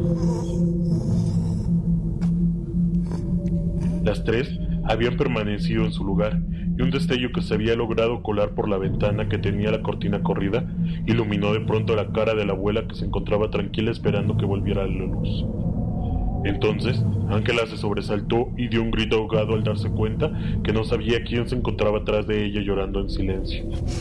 Las tres habían permanecido en su lugar, y un destello que se había logrado colar por la ventana que tenía la cortina corrida iluminó de pronto la cara de la abuela, que se encontraba tranquila esperando que volviera la luz. Entonces, Ángela se sobresaltó y dio un grito ahogado al darse cuenta que no sabía quién se encontraba atrás de ella llorando en silencio.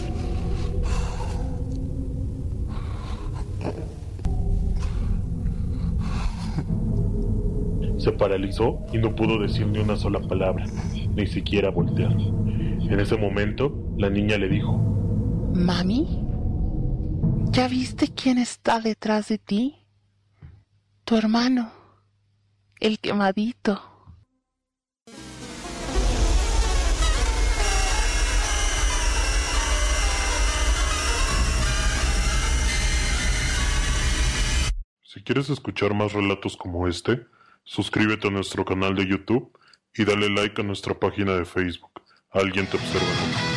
Se paralizó y no pudo decir ni una sola palabra, ni siquiera voltear. En ese momento, la niña le dijo: ¿Mami? ¿Ya viste quién está detrás de ti? Tu hermano, el quemadito. Si quieres escuchar más relatos como este, suscríbete a nuestro canal de YouTube y dale like a nuestra página de Facebook. Alguien te observa, ¿no?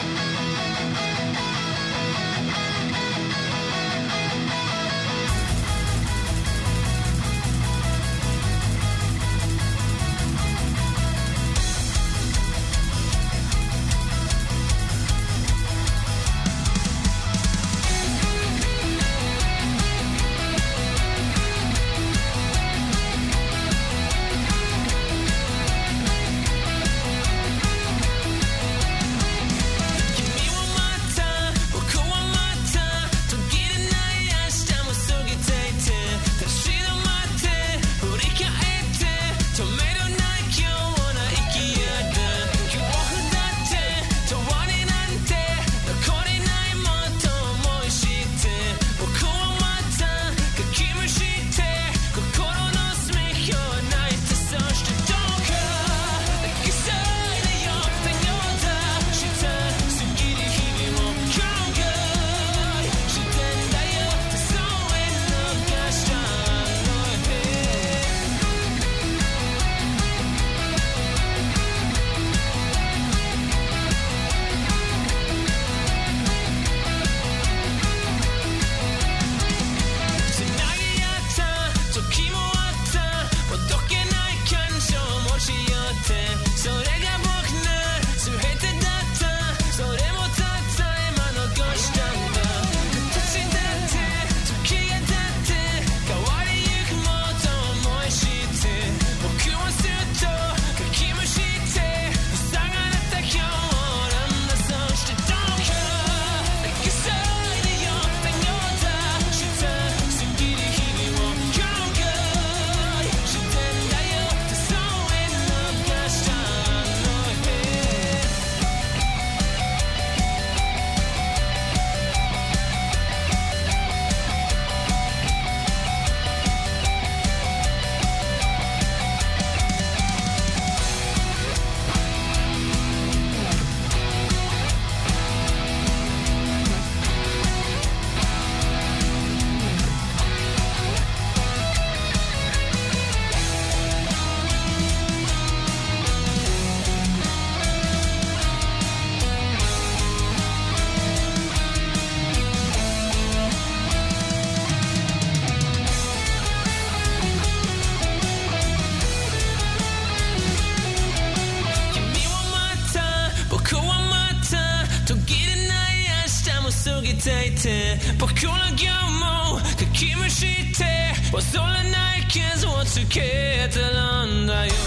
僕らもかきむして忘れない傷をつけてるんだよ。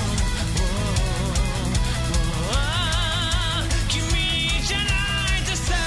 君じゃないとさ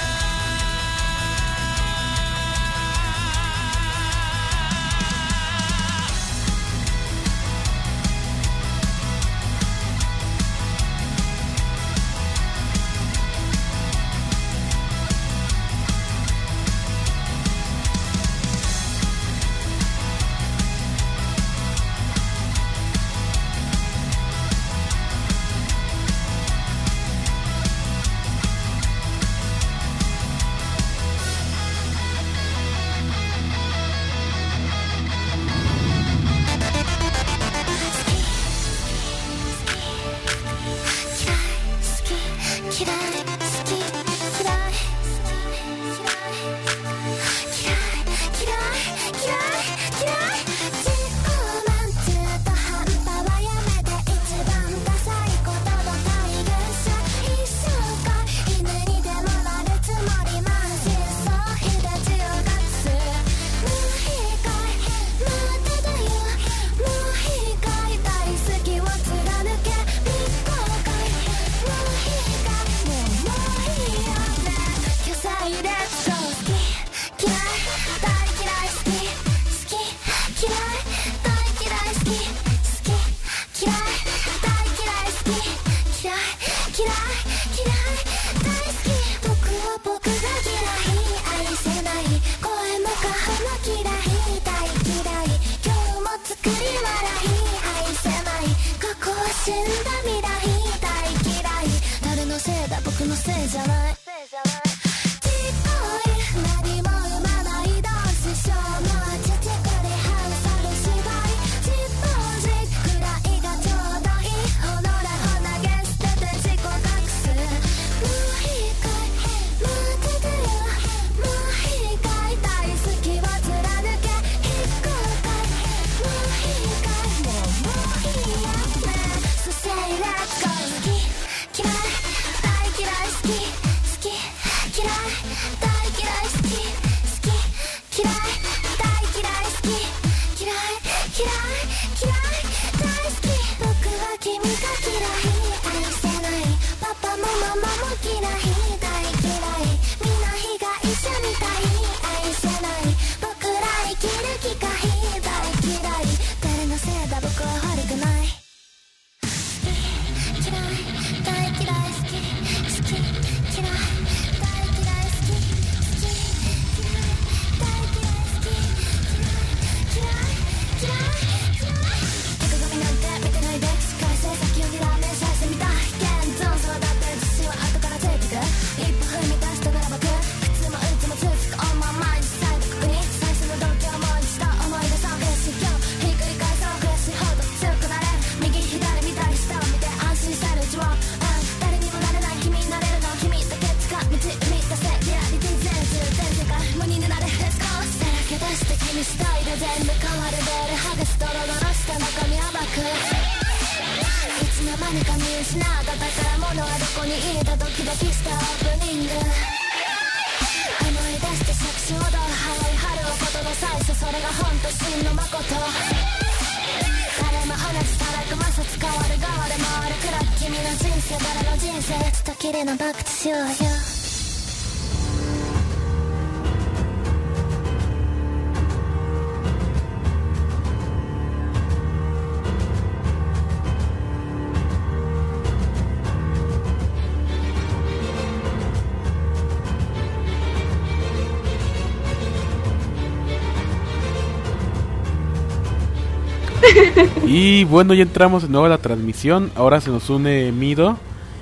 Y bueno, ya entramos de nuevo a la transmisión. Ahora se nos une Mido.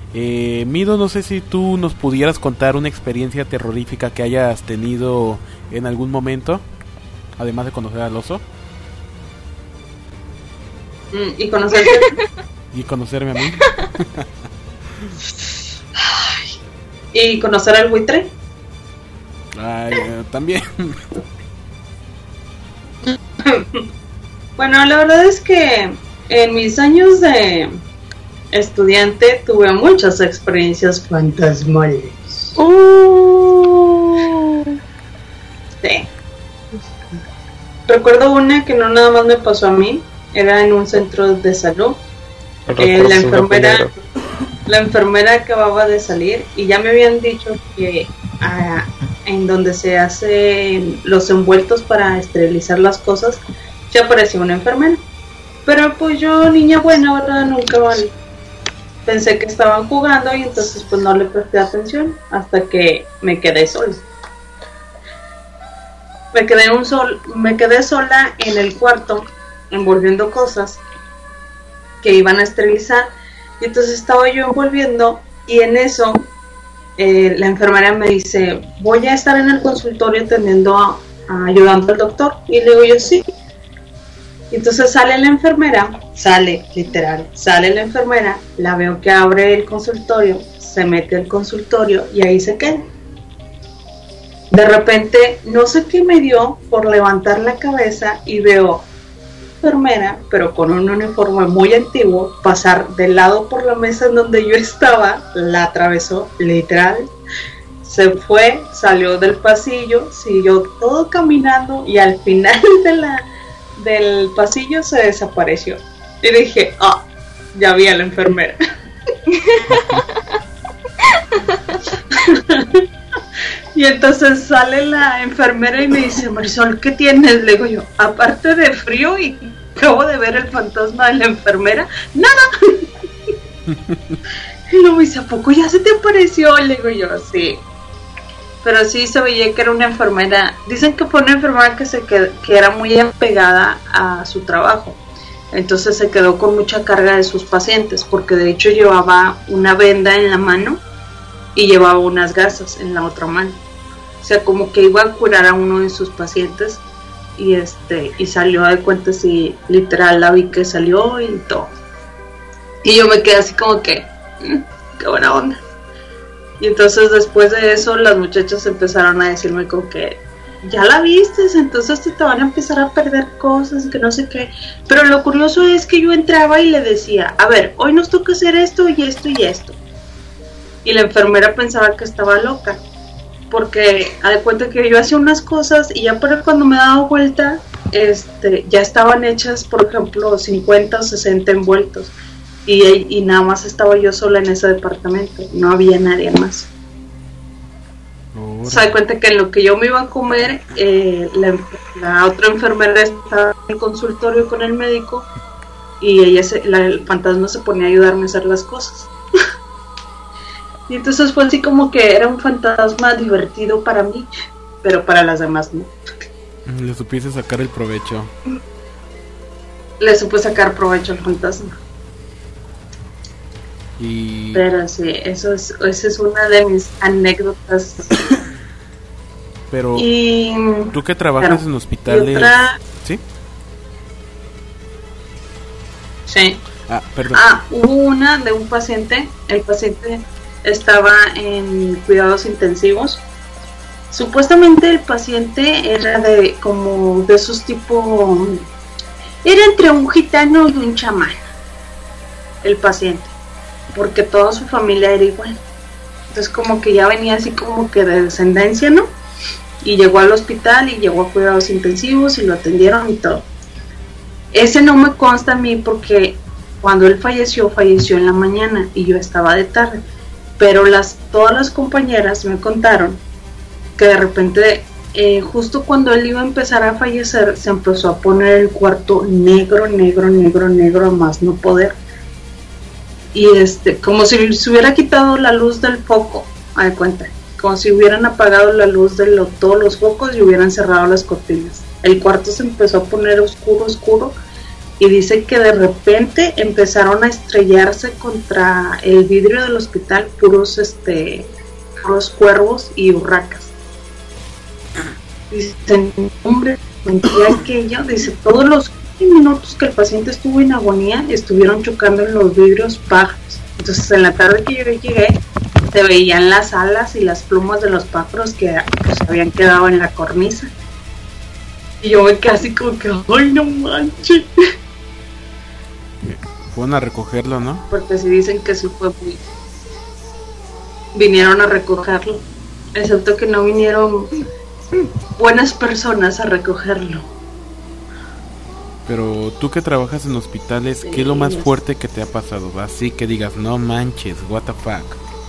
eh, Mido, no sé si tú nos pudieras contar una experiencia terrorífica que hayas tenido en algún momento, además de conocer al oso. Mm, y conocerte. Y conocerme a mí. ¿Y conocer al buitre? Ay, eh, también. Bueno, la verdad es que en mis años de estudiante tuve muchas experiencias fantasmales. Uh. este, recuerdo una que no nada más me pasó a mí, era en un centro de salud. Eh, la enfermera la enfermera acababa de salir y ya me habían dicho que ah, en donde se hacen los envueltos para esterilizar las cosas ya apareció una enfermera, pero pues yo, niña buena, verdad, nunca vale. Pensé que estaban jugando y entonces pues no le presté atención hasta que me quedé sola. Me quedé un sol, me quedé sola en el cuarto envolviendo cosas que iban a esterilizar, y entonces estaba yo envolviendo y en eso eh, la enfermera me dice, voy a estar en el consultorio atendiendo a, a, ayudando al doctor, y le digo yo sí. Y entonces sale la enfermera, sale literal, sale la enfermera, la veo que abre el consultorio, se mete al consultorio y ahí se queda. De repente no sé qué me dio por levantar la cabeza y veo enfermera, pero con un uniforme muy antiguo, pasar del lado por la mesa en donde yo estaba, la atravesó, literal, se fue, salió del pasillo, siguió todo caminando y al final de la, del pasillo se desapareció. Y dije, ah, oh, ya vi a la enfermera. Y entonces sale la enfermera y me dice, Marisol, ¿qué tienes? Le digo yo, aparte de frío y acabo de ver el fantasma de la enfermera, nada. Y luego me dice, ¿a poco ya se te apareció? Le digo yo, sí. Pero sí se veía que era una enfermera, dicen que fue una enfermera que, se qued- que era muy apegada a su trabajo. Entonces se quedó con mucha carga de sus pacientes, porque de hecho llevaba una venda en la mano y llevaba unas gasas en la otra mano. O sea, como que iba a curar a uno de sus pacientes y este y salió de cuenta, si literal la vi que salió y todo. Y yo me quedé así como que, mmm, qué buena onda. Y entonces después de eso las muchachas empezaron a decirme como que ya la vistes, entonces te van a empezar a perder cosas, que no sé qué. Pero lo curioso es que yo entraba y le decía, a ver, hoy nos toca hacer esto y esto y esto. Y la enfermera pensaba que estaba loca, porque a de cuenta que yo hacía unas cosas y ya para cuando me daba vuelta, este, ya estaban hechas, por ejemplo, cincuenta o sesenta envueltos. Y, y nada más estaba yo sola en ese departamento, no había nadie más. Se da cuenta que en lo que yo me iba a comer, eh, la, la otra enfermera estaba en el consultorio con el médico y ella se, la, el fantasma se ponía a ayudarme a hacer las cosas. Y entonces fue así como que era un fantasma divertido para mí, pero para las demás no. Le supiste sacar el provecho. Le supe sacar provecho al fantasma. Y... Pero sí, eso es, esa es una de mis anécdotas. Pero y, tú que trabajas pero, en hospitales, otra... ¿sí? Sí. Ah, perdón. Ah, hubo una de un paciente, el paciente estaba en cuidados intensivos. Supuestamente el paciente era de como de esos tipo, era entre un gitano y un chamán, el paciente, porque toda su familia era igual. Entonces como que ya venía así como que de descendencia, ¿no? Y llegó al hospital y llegó a cuidados intensivos y lo atendieron y todo. Ese no me consta a mí porque cuando él falleció, falleció en la mañana y yo estaba de tarde. Pero las todas las compañeras me contaron que de repente, eh, justo cuando él iba a empezar a fallecer, se empezó a poner el cuarto negro, negro, negro, negro, a más no poder. Y este, como si se hubiera quitado la luz del foco, a de cuenta, como si hubieran apagado la luz de lo, todos los focos y hubieran cerrado las cortinas. El cuarto se empezó a poner oscuro, oscuro, y dice que de repente empezaron a estrellarse contra el vidrio del hospital puros, este, puros cuervos y urracas. Dice, hombre, mentía aquello, dice, todos los minutos que el paciente estuvo en agonía estuvieron chocando en los vidrios pájaros. Entonces en la tarde que yo llegué se veían las alas y las plumas de los pájaros que pues, se habían quedado en la cornisa. Y yo me quedé así como que, ¡ay, no manches! Fueron a recogerlo, ¿no? Porque si dicen que sí fue muy... Vinieron a recogerlo, excepto que no vinieron buenas personas a recogerlo. Pero tú que trabajas en hospitales, ¿qué es lo más fuerte que te ha pasado? Así que digas, no manches, what the fuck.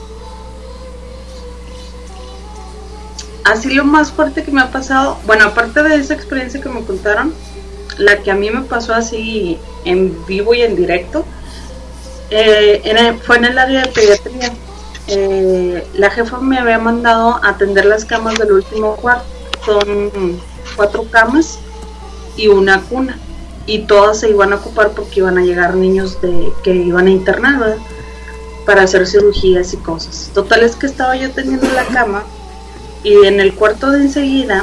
Así lo más fuerte que me ha pasado, bueno, aparte de esa experiencia que me contaron, la que a mí me pasó así en vivo y en directo, eh, en, fue en el área de pediatría. Eh, la jefa me había mandado a atender las camas del último cuarto. Son cuatro camas y una cuna, y todas se iban a ocupar porque iban a llegar niños de que iban a internar, ¿verdad?, para hacer cirugías y cosas. Total es que estaba yo teniendo la cama y en el cuarto de enseguida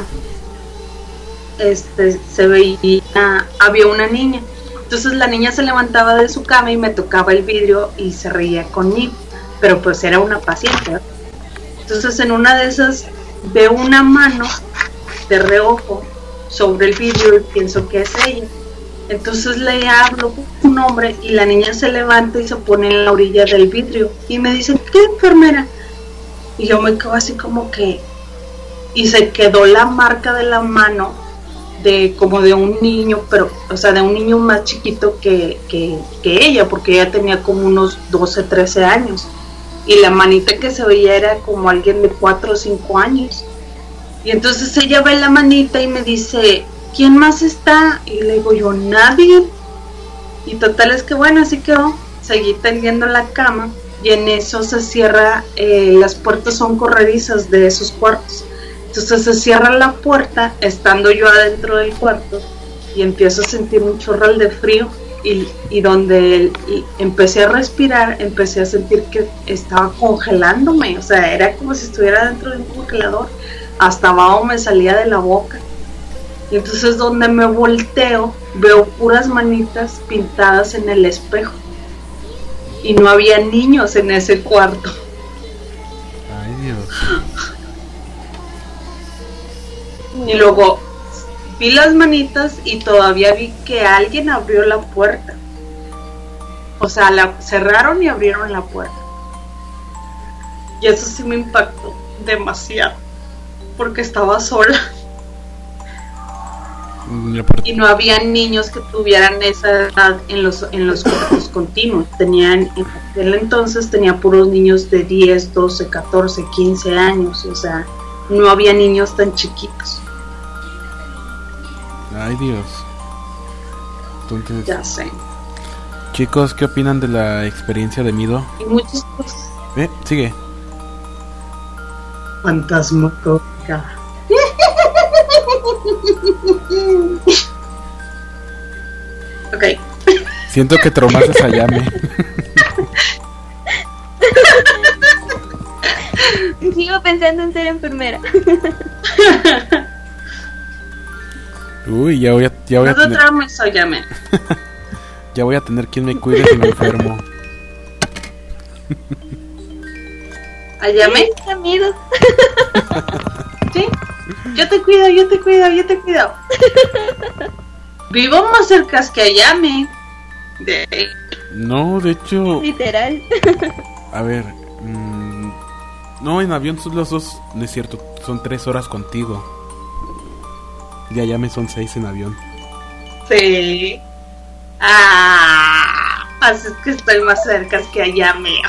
este se veía, había una niña. Entonces la niña se levantaba de su cama y me tocaba el vidrio y se reía conmigo, pero pues era una paciente, ¿verdad? Entonces en una de esas veo una mano de reojo sobre el vidrio y pienso que es ella. Entonces le hablo un nombre y la niña se levanta y se pone en la orilla del vidrio y me dice, ¿qué, enfermera? Y yo me quedo así como que, y se quedó la marca de la mano de como de un niño, pero o sea de un niño más chiquito que, que, que ella, porque ella tenía como unos doce, trece años, y la manita que se veía era como alguien de cuatro o cinco años. Y entonces ella ve la manita y me dice, ¿quién más está? Y le digo yo, nadie. Y total es que bueno, así quedó. Seguí tendiendo la cama y en eso se cierra, eh, las puertas son corredizas de esos cuartos. Entonces se cierra la puerta, estando yo adentro del cuarto, y empiezo a sentir un chorral de frío, y, y donde y empecé a respirar, empecé a sentir que estaba congelándome, o sea, era como si estuviera dentro de un congelador, hasta abajo me salía de la boca. Y entonces donde me volteo, veo puras manitas pintadas en el espejo, y no había niños en ese cuarto. Ay, Dios. Y luego vi las manitas y todavía vi que alguien abrió la puerta. O sea, la cerraron y abrieron la puerta. Y eso sí me impactó demasiado, porque estaba sola. Y no había niños que tuvieran esa edad en los en los cuartos continuos. Tenían, en aquel entonces tenía puros niños de diez, doce, catorce, quince años. O sea, no había niños tan chiquitos. Ay, Dios. Entonces, ya sé. Chicos, ¿qué opinan de la experiencia de Mido? Y muchas cosas. Eh, sigue. Fantasmagórica. Ok. Siento que traumaste a Yame. Sigo pensando en ser enfermera. Uy, ya voy a, ya voy a no tener... traumas a Yame. Ya voy a tener quien me cuide si me enfermo. ¿A Yame? Sí, amigos. Sí, yo te cuido, yo te cuido, yo te cuido. Vivo más cerca que a Yame. De... No, de hecho... Literal. A ver... Mmm, no, en avión son los dos... No es cierto, son tres horas contigo. Ya ya me son seis en avión. Sí. Ah, así es que estoy más cerca que a Yame.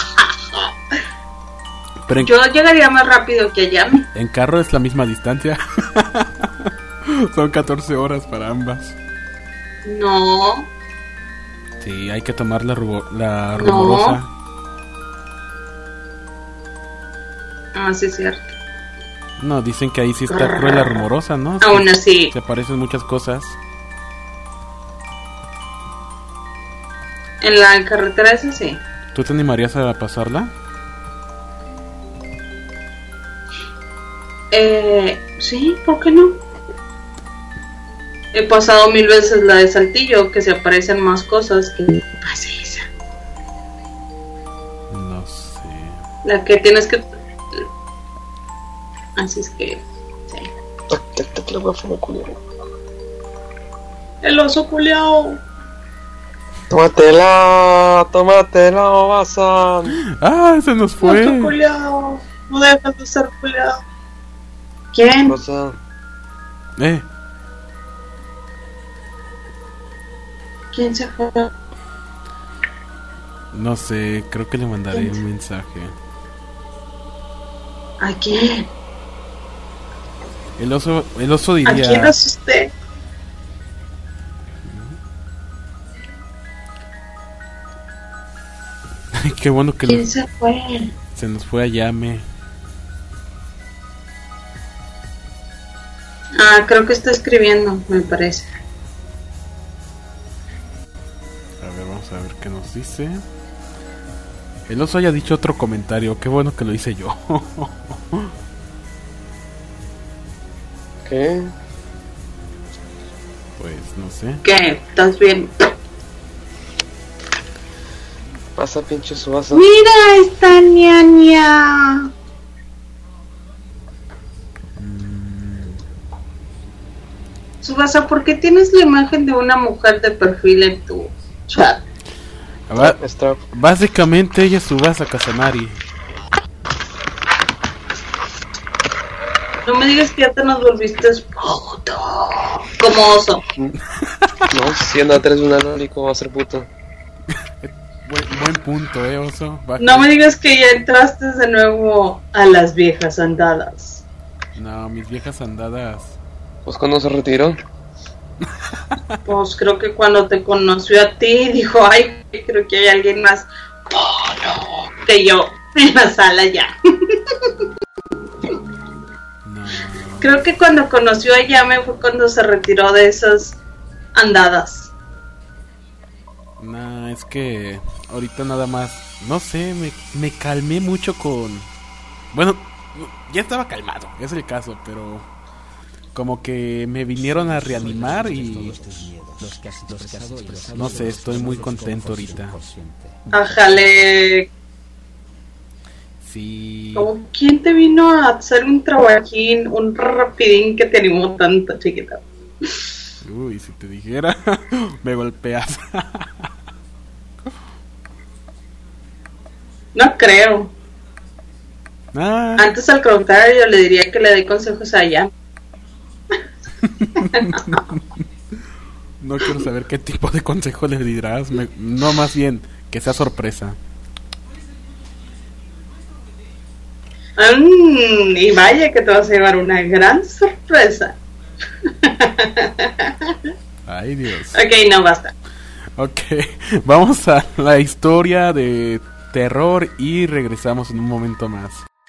Pero en... Yo llegaría más rápido que a Yame. En carro es la misma distancia. Son catorce horas para ambas. No. Sí, hay que tomar la, rubo- la rumorosa. No. Ah, sí, es cierto. No, dicen que ahí sí está cruel la rumorosa, ¿no? Sí, aún así. Se parecen muchas cosas. En la carretera esa sí. ¿Tú te animarías a pasarla? Eh, sí, ¿por qué no? He pasado mil veces la de Saltillo, que se aparecen más cosas que pasa esa. No sé. La que tienes que... Así es que... Sí. El oso culiao. Tómatela, tómatela, Obasan. Ah, se nos fue. Oso culiao. No dejas de ser culiao. ¿Quién? Rosa. Eh. ¿Quién se fue? No sé, creo que le mandaré un mensaje. ¿A quién? El oso, el oso ¿A diría... quién lo asusté? Qué bueno que ¿Quién lo- se fue? se nos fue a llame. Ah, creo que está escribiendo, me parece. A ver, vamos a ver qué nos dice. El oso haya dicho otro comentario. Qué bueno que lo hice yo. ¿Qué? Pues no sé. ¿Qué? ¿Estás bien? Pasa, pinche Subasa. Mira esta ñaña. Subasa, ¿por qué tienes la imagen de una mujer de perfil en tu chat? Ba- Básicamente ella es Tsubasa Kazanari. No me digas que ya te nos volviste puto. Como oso. No, si anda atrás de una loli, ¿cómo va a ser puto? Buen, buen punto, eh, oso. Va- No me digas que ya entraste de nuevo a las viejas andadas. No, mis viejas andadas. Pues cuando se retiró. Pues creo que cuando te conoció a ti dijo, ay, creo que hay alguien más oh, no, que yo en la sala ya. Creo que cuando conoció a Yame fue cuando se retiró de esas andadas. Nah, es que ahorita nada más, no sé, me, me calmé mucho con... Bueno, ya estaba calmado, es el caso, pero como que me vinieron a reanimar y... No sé, estoy muy contento ahorita. Ajale. Sí. Como, ¿quién te vino a hacer un trabajín, un rapidín que te animó tanto, chiquita? Uy, si te dijera, me golpeas. No creo. Ah. Antes, al contrario, le diría que le dé consejos a Yame. No quiero saber qué tipo de consejo le dirás. Me- no, más bien, que sea sorpresa. Mm, y vaya que te vas a llevar una gran sorpresa. Ay, Dios. Ok, no, basta. Ok, vamos a la historia de terror y regresamos en un momento más.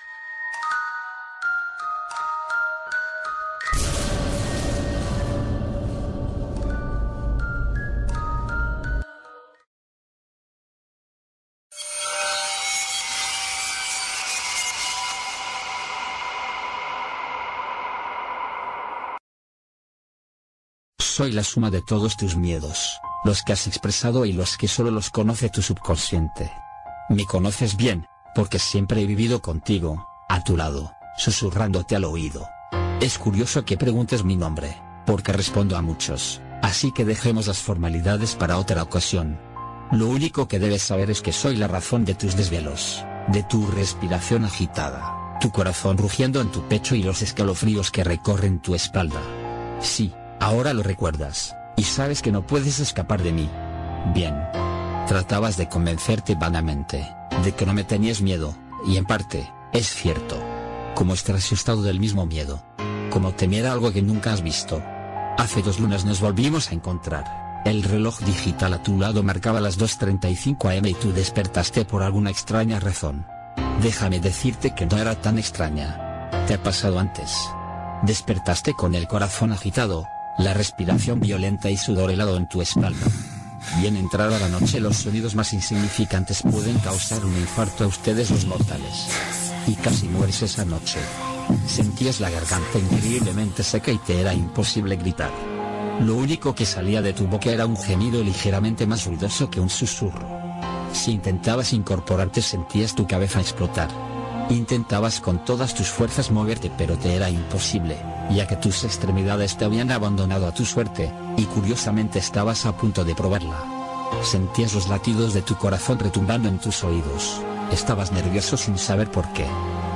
Soy la suma de todos tus miedos, los que has expresado y los que solo los conoce tu subconsciente. Me conoces bien, porque siempre he vivido contigo, a tu lado, susurrándote al oído. Es curioso que preguntes mi nombre, porque respondo a muchos, así que dejemos las formalidades para otra ocasión. Lo único que debes saber es que soy la razón de tus desvelos, de tu respiración agitada, tu corazón rugiendo en tu pecho y los escalofríos que recorren tu espalda. Sí. Ahora lo recuerdas, y sabes que no puedes escapar de mí. Bien. Tratabas de convencerte vanamente, de que no me tenías miedo, y en parte, es cierto. Como estás asustado del mismo miedo. Como temiera algo que nunca has visto. Hace dos lunas nos volvimos a encontrar. El reloj digital a tu lado marcaba las dos treinta y cinco a eme y tú despertaste por alguna extraña razón. Déjame decirte que no era tan extraña. Te ha pasado antes. Despertaste con el corazón agitado, la respiración violenta y sudor helado en tu espalda. Bien entrada la noche, los sonidos más insignificantes pueden causar un infarto a ustedes los mortales. Y casi mueres esa noche. Sentías la garganta increíblemente seca y te era imposible gritar. Lo único que salía de tu boca era un gemido ligeramente más ruidoso que un susurro. Si intentabas incorporarte sentías tu cabeza explotar. Intentabas con todas tus fuerzas moverte, pero te era imposible, ya que tus extremidades te habían abandonado a tu suerte, y curiosamente estabas a punto de probarla. Sentías los latidos de tu corazón retumbando en tus oídos. Estabas nervioso sin saber por qué.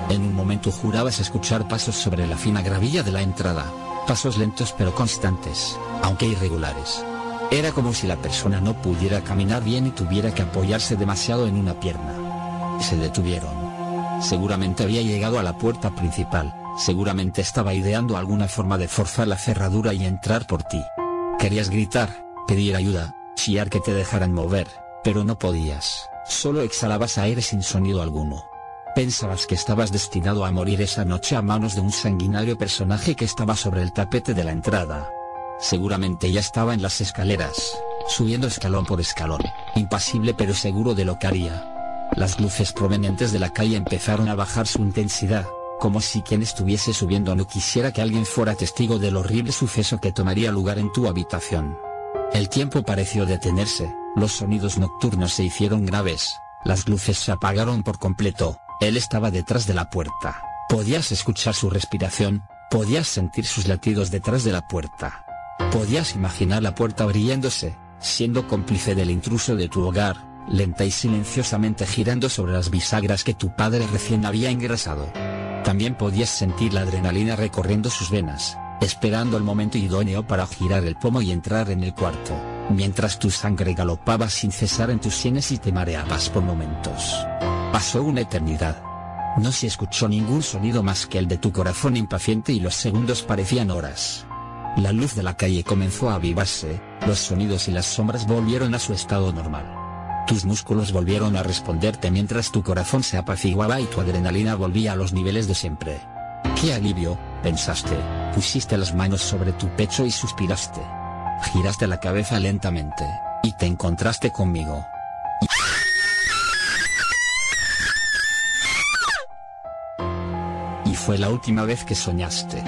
En un momento jurabas escuchar pasos sobre la fina gravilla de la entrada, pasos lentos pero constantes, aunque irregulares. Era como si la persona no pudiera caminar bien y tuviera que apoyarse demasiado en una pierna. Se detuvieron. Seguramente había llegado a la puerta principal, seguramente estaba ideando alguna forma de forzar la cerradura y entrar por ti. Querías gritar, pedir ayuda, chillar que te dejaran mover, pero no podías, solo exhalabas aire sin sonido alguno. Pensabas que estabas destinado a morir esa noche a manos de un sanguinario personaje que estaba sobre el tapete de la entrada. Seguramente ya estaba en las escaleras, subiendo escalón por escalón, impasible pero seguro de lo que haría. Las luces provenientes de la calle empezaron a bajar su intensidad, como si quien estuviese subiendo no quisiera que alguien fuera testigo del horrible suceso que tomaría lugar en tu habitación. El tiempo pareció detenerse, los sonidos nocturnos se hicieron graves, las luces se apagaron por completo. Él estaba detrás de la puerta. Podías escuchar su respiración, podías sentir sus latidos detrás de la puerta. Podías imaginar la puerta abriéndose, siendo cómplice del intruso de tu hogar, lenta y silenciosamente girando sobre las bisagras que tu padre recién había engrasado. También podías sentir la adrenalina recorriendo sus venas, esperando el momento idóneo para girar el pomo y entrar en el cuarto, mientras tu sangre galopaba sin cesar en tus sienes y te mareabas por momentos. Pasó una eternidad. No se escuchó ningún sonido más que el de tu corazón impaciente y los segundos parecían horas. La luz de la calle comenzó a avivarse, los sonidos y las sombras volvieron a su estado normal. Tus músculos volvieron a responderte mientras tu corazón se apaciguaba y tu adrenalina volvía a los niveles de siempre. ¡Qué alivio!, pensaste, pusiste las manos sobre tu pecho y suspiraste. Giraste la cabeza lentamente, y te encontraste conmigo. Y fue la última vez que soñaste.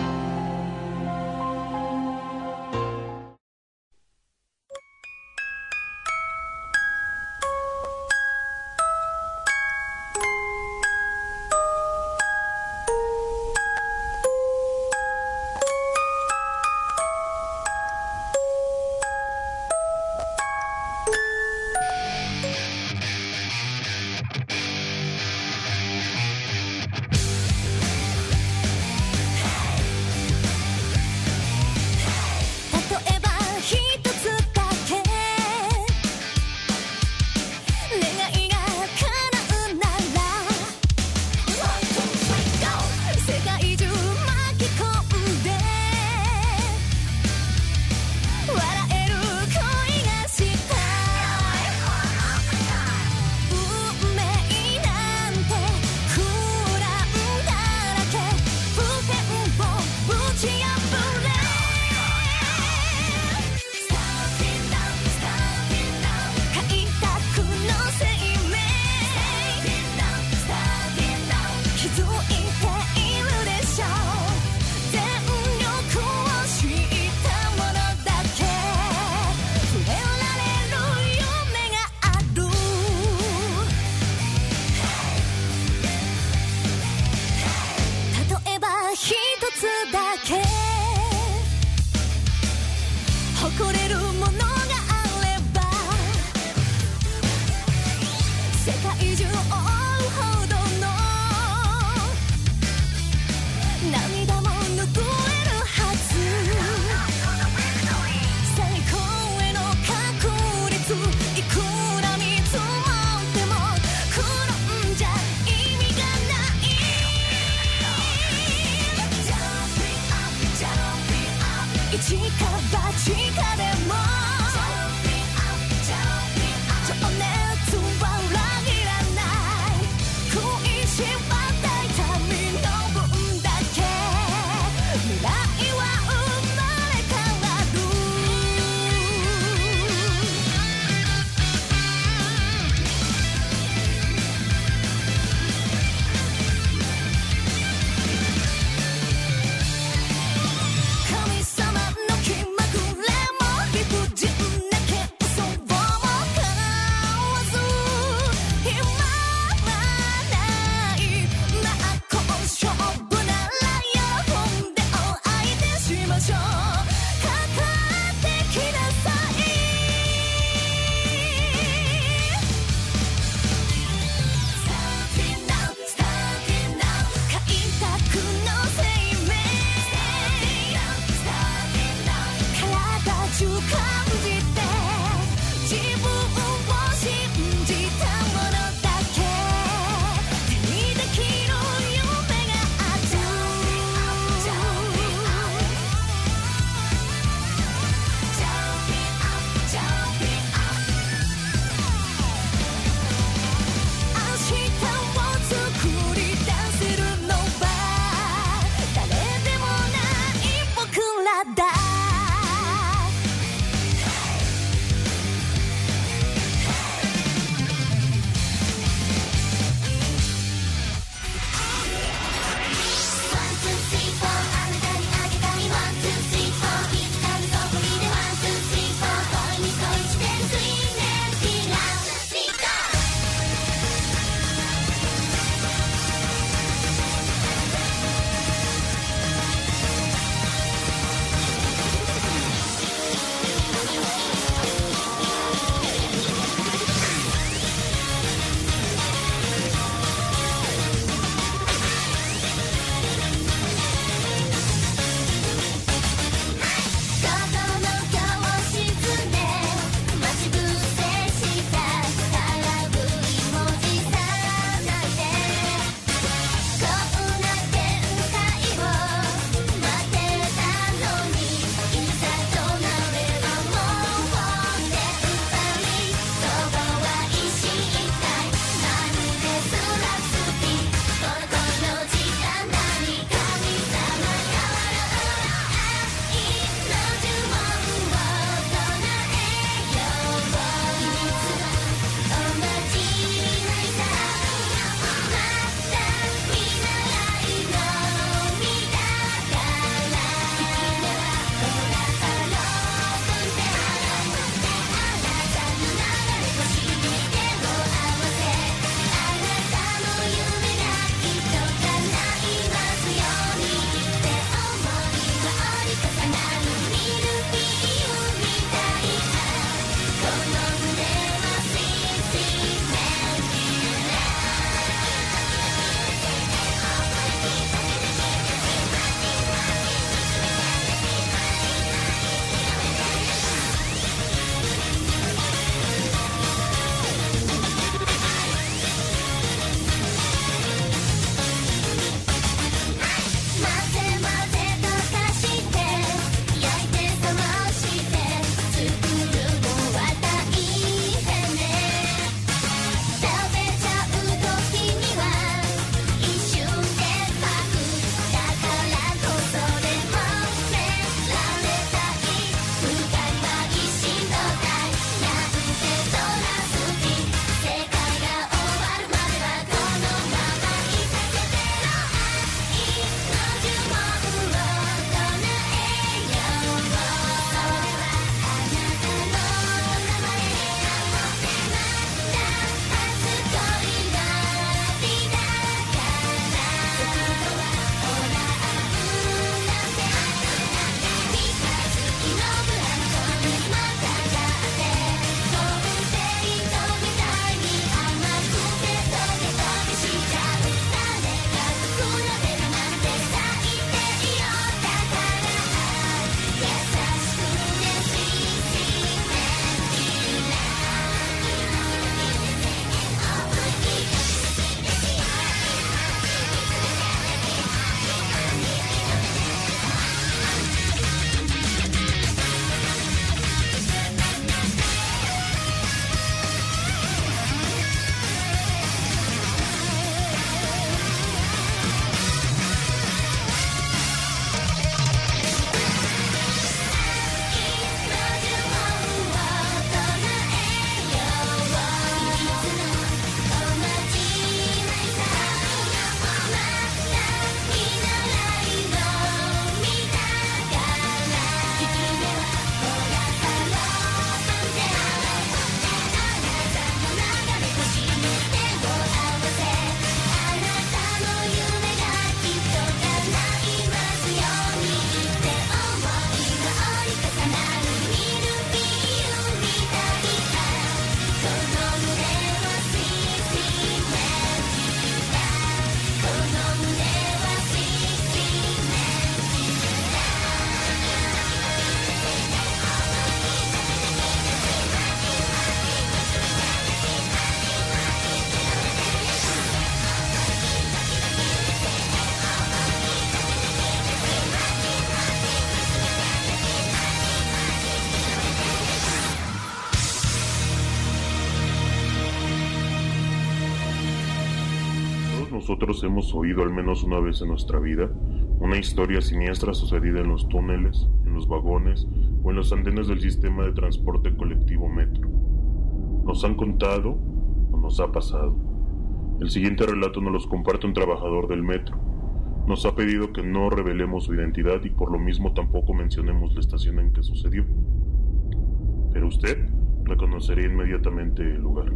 nosotros hemos oído al menos una vez en nuestra vida una historia siniestra sucedida en los túneles, en los vagones o en los andenes del sistema de transporte colectivo metro. Nos han contado o nos ha pasado. El siguiente relato nos los comparte un trabajador del metro. Nos ha pedido que no revelemos su identidad y por lo mismo tampoco mencionemos la estación en que sucedió. Pero usted reconocería inmediatamente el lugar.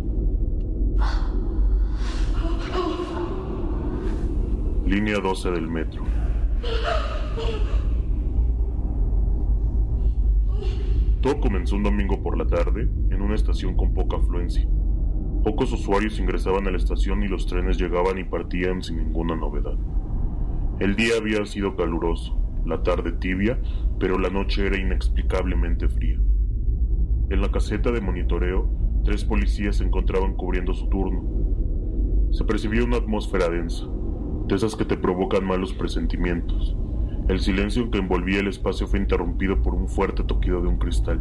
Línea doce del metro. Todo comenzó un domingo por la tarde en una estación con poca afluencia. Pocos usuarios ingresaban a la estación y los trenes llegaban y partían sin ninguna novedad. El día había sido caluroso, la tarde tibia, pero la noche era inexplicablemente fría. En la caseta de monitoreo, tres policías se encontraban cubriendo su turno. Se percibía una atmósfera densa, de esas que te provocan malos presentimientos. El silencio que envolvía el espacio fue interrumpido por un fuerte toquido de un cristal.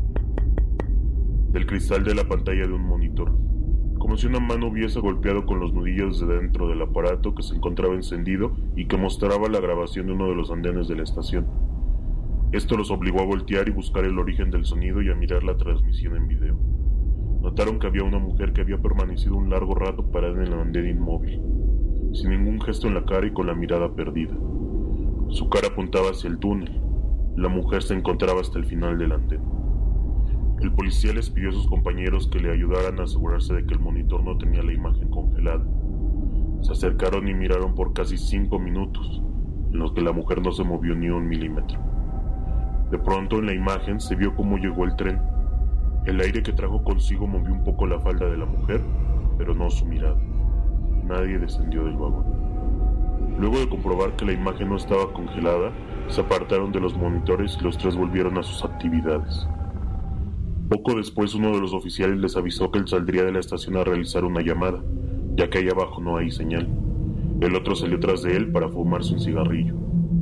Del cristal de la pantalla de un monitor, como si una mano hubiese golpeado con los nudillos de dentro del aparato que se encontraba encendido y que mostraba la grabación de uno de los andenes de la estación. Esto los obligó a voltear y buscar el origen del sonido y a mirar la transmisión en video. Notaron que había una mujer que había permanecido un largo rato parada en el andén inmóvil, sin ningún gesto en la cara y con la mirada perdida. Su cara apuntaba hacia el túnel. La mujer se encontraba hasta el final del andén. El policía les pidió a sus compañeros que le ayudaran a asegurarse de que el monitor no tenía la imagen congelada. Se acercaron y miraron por casi cinco minutos, en los que la mujer no se movió ni un milímetro. De pronto en la imagen se vio cómo llegó el tren. El aire que trajo consigo movió un poco la falda de la mujer, pero no su mirada. Nadie descendió del vagón. Luego de comprobar que la imagen no estaba congelada, se apartaron de los monitores y los tres volvieron a sus actividades. Poco después uno de los oficiales les avisó que él saldría de la estación a realizar una llamada, ya que ahí abajo no hay señal. El otro salió tras de él para fumarse un cigarrillo.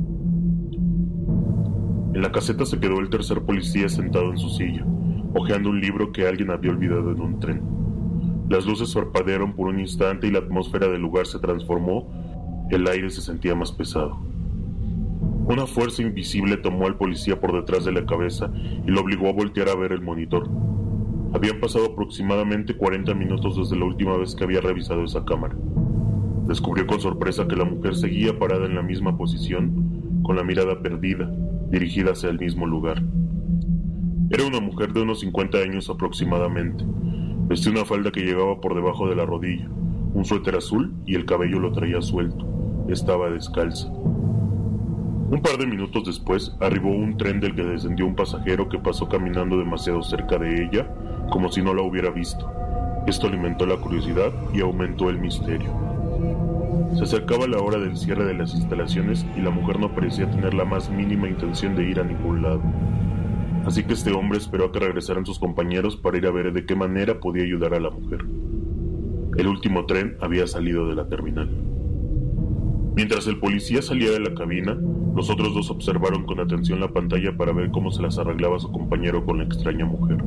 En la caseta se quedó el tercer policía sentado en su silla, hojeando un libro que alguien había olvidado en un tren. Las luces parpadearon por un instante y la atmósfera del lugar se transformó. El aire se sentía más pesado. Una fuerza invisible tomó al policía por detrás de la cabeza y lo obligó a voltear a ver el monitor. Habían pasado aproximadamente cuarenta minutos desde la última vez que había revisado esa cámara. Descubrió con sorpresa que la mujer seguía parada en la misma posición, con la mirada perdida, dirigida hacia el mismo lugar. Era una mujer de unos cincuenta años aproximadamente. Vestía una falda que llegaba por debajo de la rodilla, un suéter azul y el cabello lo traía suelto. Estaba descalza. Un par de minutos después, arribó un tren del que descendió un pasajero que pasó caminando demasiado cerca de ella, como si no la hubiera visto. Esto alimentó la curiosidad y aumentó el misterio. Se acercaba la hora del cierre de las instalaciones y la mujer no parecía tener la más mínima intención de ir a ningún lado. Así que este hombre esperó a que regresaran sus compañeros para ir a ver de qué manera podía ayudar a la mujer. El último tren había salido de la terminal. Mientras el policía salía de la cabina, los otros dos observaron con atención la pantalla para ver cómo se las arreglaba su compañero con la extraña mujer.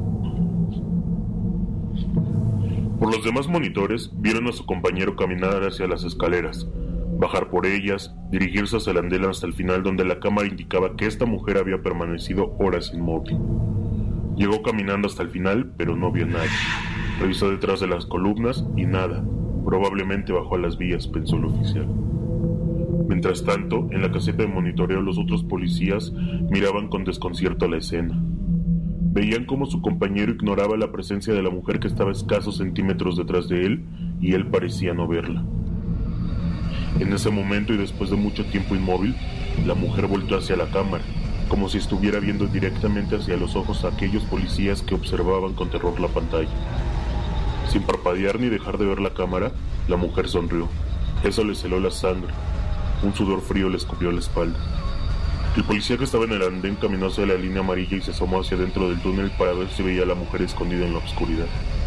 Por los demás monitores, vieron a su compañero caminar hacia las escaleras, bajar por ellas, dirigirse hacia el andén hasta el final donde la cámara indicaba que esta mujer había permanecido horas inmóvil. Llegó caminando hasta el final, pero no vio a nadie. Revisó detrás de las columnas y nada. Probablemente bajó a las vías, pensó el oficial. Mientras tanto, en la caseta de monitoreo los otros policías miraban con desconcierto la escena. Veían cómo su compañero ignoraba la presencia de la mujer que estaba a escasos centímetros detrás de él y él parecía no verla. En ese momento y después de mucho tiempo inmóvil, la mujer volvió hacia la cámara, como si estuviera viendo directamente hacia los ojos a aquellos policías que observaban con terror la pantalla. Sin parpadear ni dejar de ver la cámara, la mujer sonrió. Eso le heló la sangre. Un sudor frío le escupió la espalda. El policía que estaba en el andén caminó hacia la línea amarilla y se asomó hacia dentro del túnel para ver si veía a la mujer escondida en la oscuridad.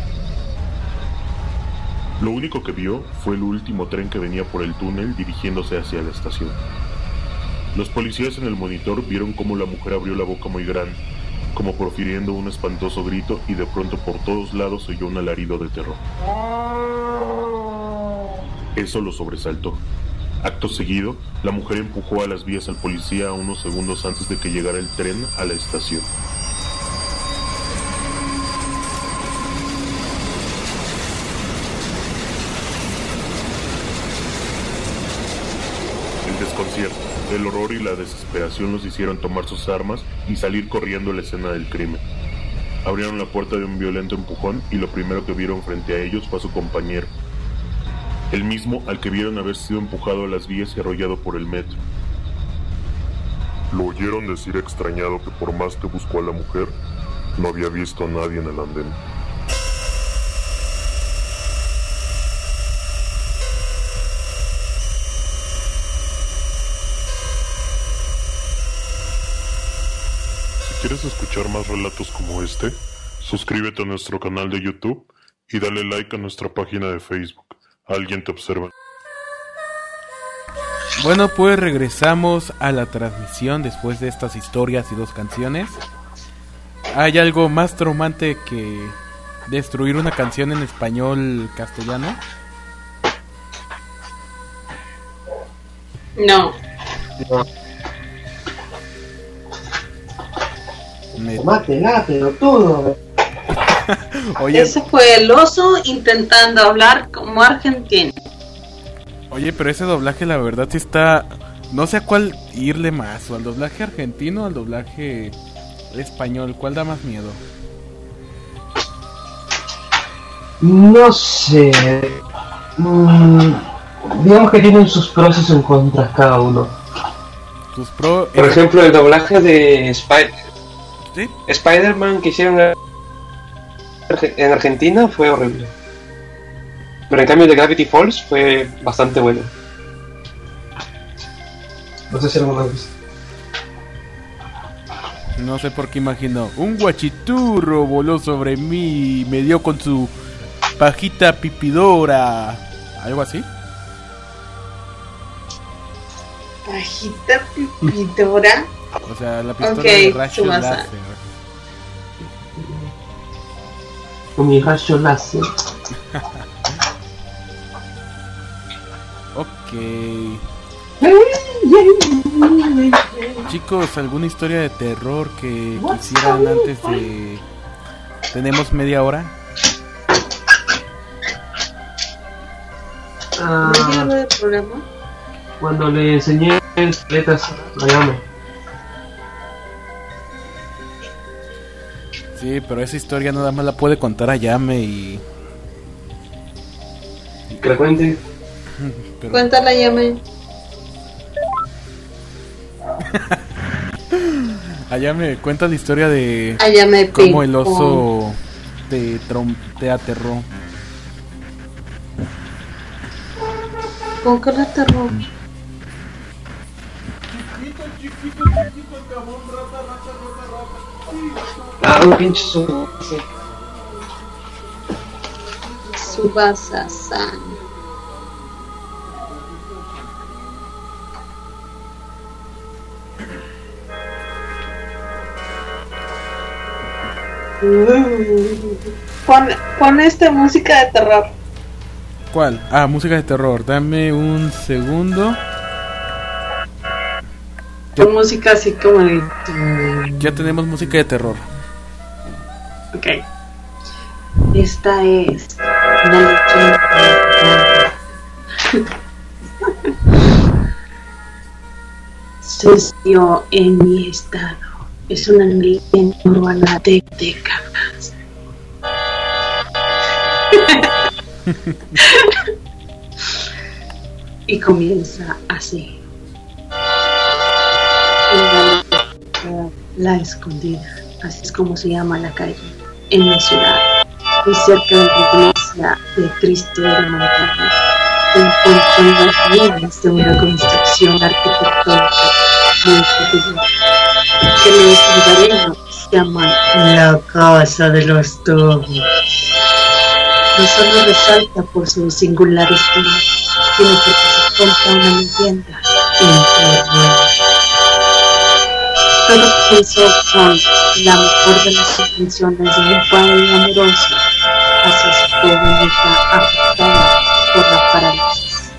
Lo único que vio fue el último tren que venía por el túnel dirigiéndose hacia la estación. Los policías en el monitor vieron cómo la mujer abrió la boca muy grande, como profiriendo un espantoso grito, y de pronto por todos lados se oyó un alarido de terror. Eso lo sobresaltó. Acto seguido, la mujer empujó a las vías al policía unos segundos antes de que llegara el tren a la estación. El desconcierto, el horror y la desesperación los hicieron tomar sus armas y salir corriendo a la escena del crimen. Abrieron la puerta de un violento empujón y lo primero que vieron frente a ellos fue a su compañero, el mismo al que vieron haber sido empujado a las vías y arrollado por el metro. Lo oyeron decir extrañado que por más que buscó a la mujer, no había visto a nadie en el andén. Si quieres escuchar más relatos como este, suscríbete a nuestro canal de YouTube y dale like a nuestra página de Facebook. Alguien te observa. Bueno, pues regresamos a la transmisión después de estas historias y dos canciones. ¿Hay algo más traumante que destruir una canción en español castellano? No. No. Me... Mátela, pelotudo. Oye, ese fue el oso intentando hablar como argentino. Oye, pero ese doblaje la verdad sí está... No sé a cuál irle más, o al doblaje argentino o al doblaje español. ¿Cuál da más miedo? No sé. Mm, digamos que tienen sus pros y sus contras cada uno. Sus pros... Por ejemplo, el doblaje de Spy... ¿Sí? Spider-Man que hicieron en Argentina fue horrible. Pero en cambio el de Gravity Falls fue bastante bueno. No sé si alguna vez. No sé por qué imagino. Un guachiturro voló sobre mí y me dio con su pajita pipidora. ¿Algo así? Pajita pipidora. O sea, la pistola okay, de rayo láser. Con mi rayo láser. Ok. Chicos, ¿alguna historia de terror que quisieran antes de... ¿Tenemos media hora? Ah, ¿No hay problema? Cuando le enseñé letras a Yame. Sí, pero esa historia nada más la puede contar a Yame y... Que la cuente. Pero... Cuéntala, Yame. Ayame, cuenta la historia de Ayame cómo el oso te, trom- te aterró. ¿Cómo que la aterró? Chiquito, chiquito, chiquito, el cabrón, rata, rata, rata, rata. Ah, un pinche su... Sí. Tsubasa-san. Pon, pon esta música de terror. ¿Cuál? Ah, música de terror. Dame un segundo. Pon música así como de... Ya tenemos música de terror. Ok. Esta es una leyenda. Sucedió en mi estado. Es una leyenda urbana de décadas. Y comienza así. La Escondida, así es como se llama la calle, en la ciudad, muy cerca de la iglesia de Cristo de la Montaña, se encuentran las ruinas de una construcción arquitectónica muy peculiar, que los lugareños llaman la Casa de los Tobos. No solo resalta por su singular estilo, sino porque se cuenta una leyenda increíble. Todo comenzó con la mejor de las intenciones de un padre amoroso hacia su joven hija afectada por la parálisis.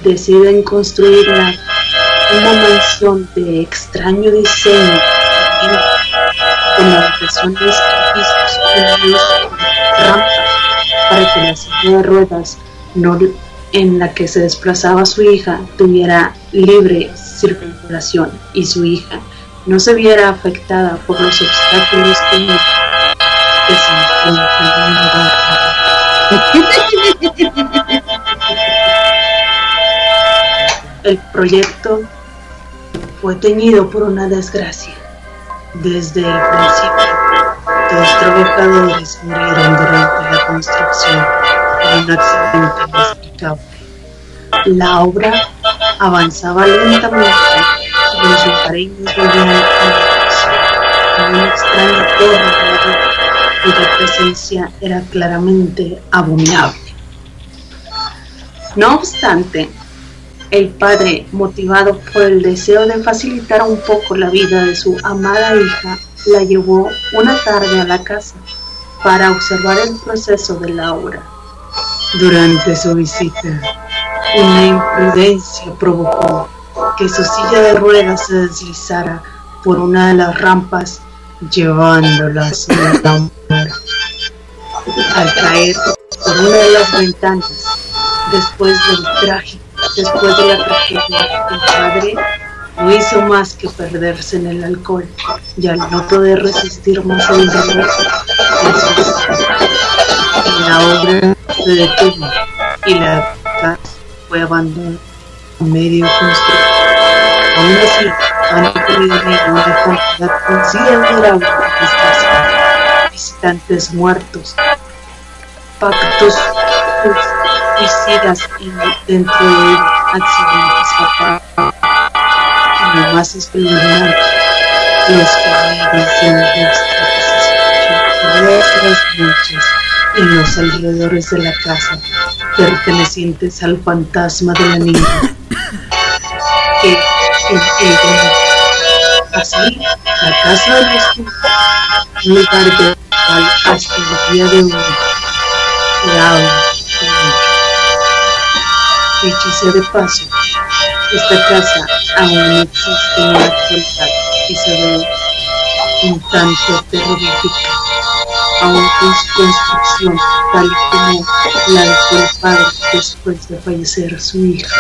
deciden construirla una mansión de extraño diseño con habitaciones y pisos unidos con rampas para que la silla de ruedas no, en la que se desplazaba su hija tuviera libre circulación y su hija no se viera afectada por los obstáculos que, que se encuentran. El proyecto fue teñido por una desgracia. Desde el principio, dos trabajadores murieron durante la construcción en un accidente inexplicable. La obra avanzaba lentamente y los lugareños volvían a una extraña torre cuya presencia era claramente abominable. No obstante, el padre, motivado por el deseo de facilitar un poco la vida de su amada hija, la llevó una tarde a la casa para observar el proceso de la obra. Durante su visita, una imprudencia provocó que su silla de ruedas se deslizara por una de las rampas, llevándola hacia la muerte. Al caer por una de las ventanas, después del trágico Después de la tragedia, el padre no hizo más que perderse en el alcohol y al no poder resistir más el dolor, la obra se detuvo y la casa fue abandonada a medio construir. Aún así, han ocurrido una cantidad considerable de visitantes muertos, pactos suicidas dentro de accidentes fatales, y lo más espeluznante, los caballos de nuestra todas las noches en los alrededores de la casa, pertenecientes al fantasma de la niña, que en ella, así, la casa de los hijos, un lugar de cual hasta el día de hoy se habla. Dicho sea de paso, esta casa aún no existe en la actualidad y se ve un tanto terrorífica, aún con su construcción tal como la dejó el padre después de fallecer su hija.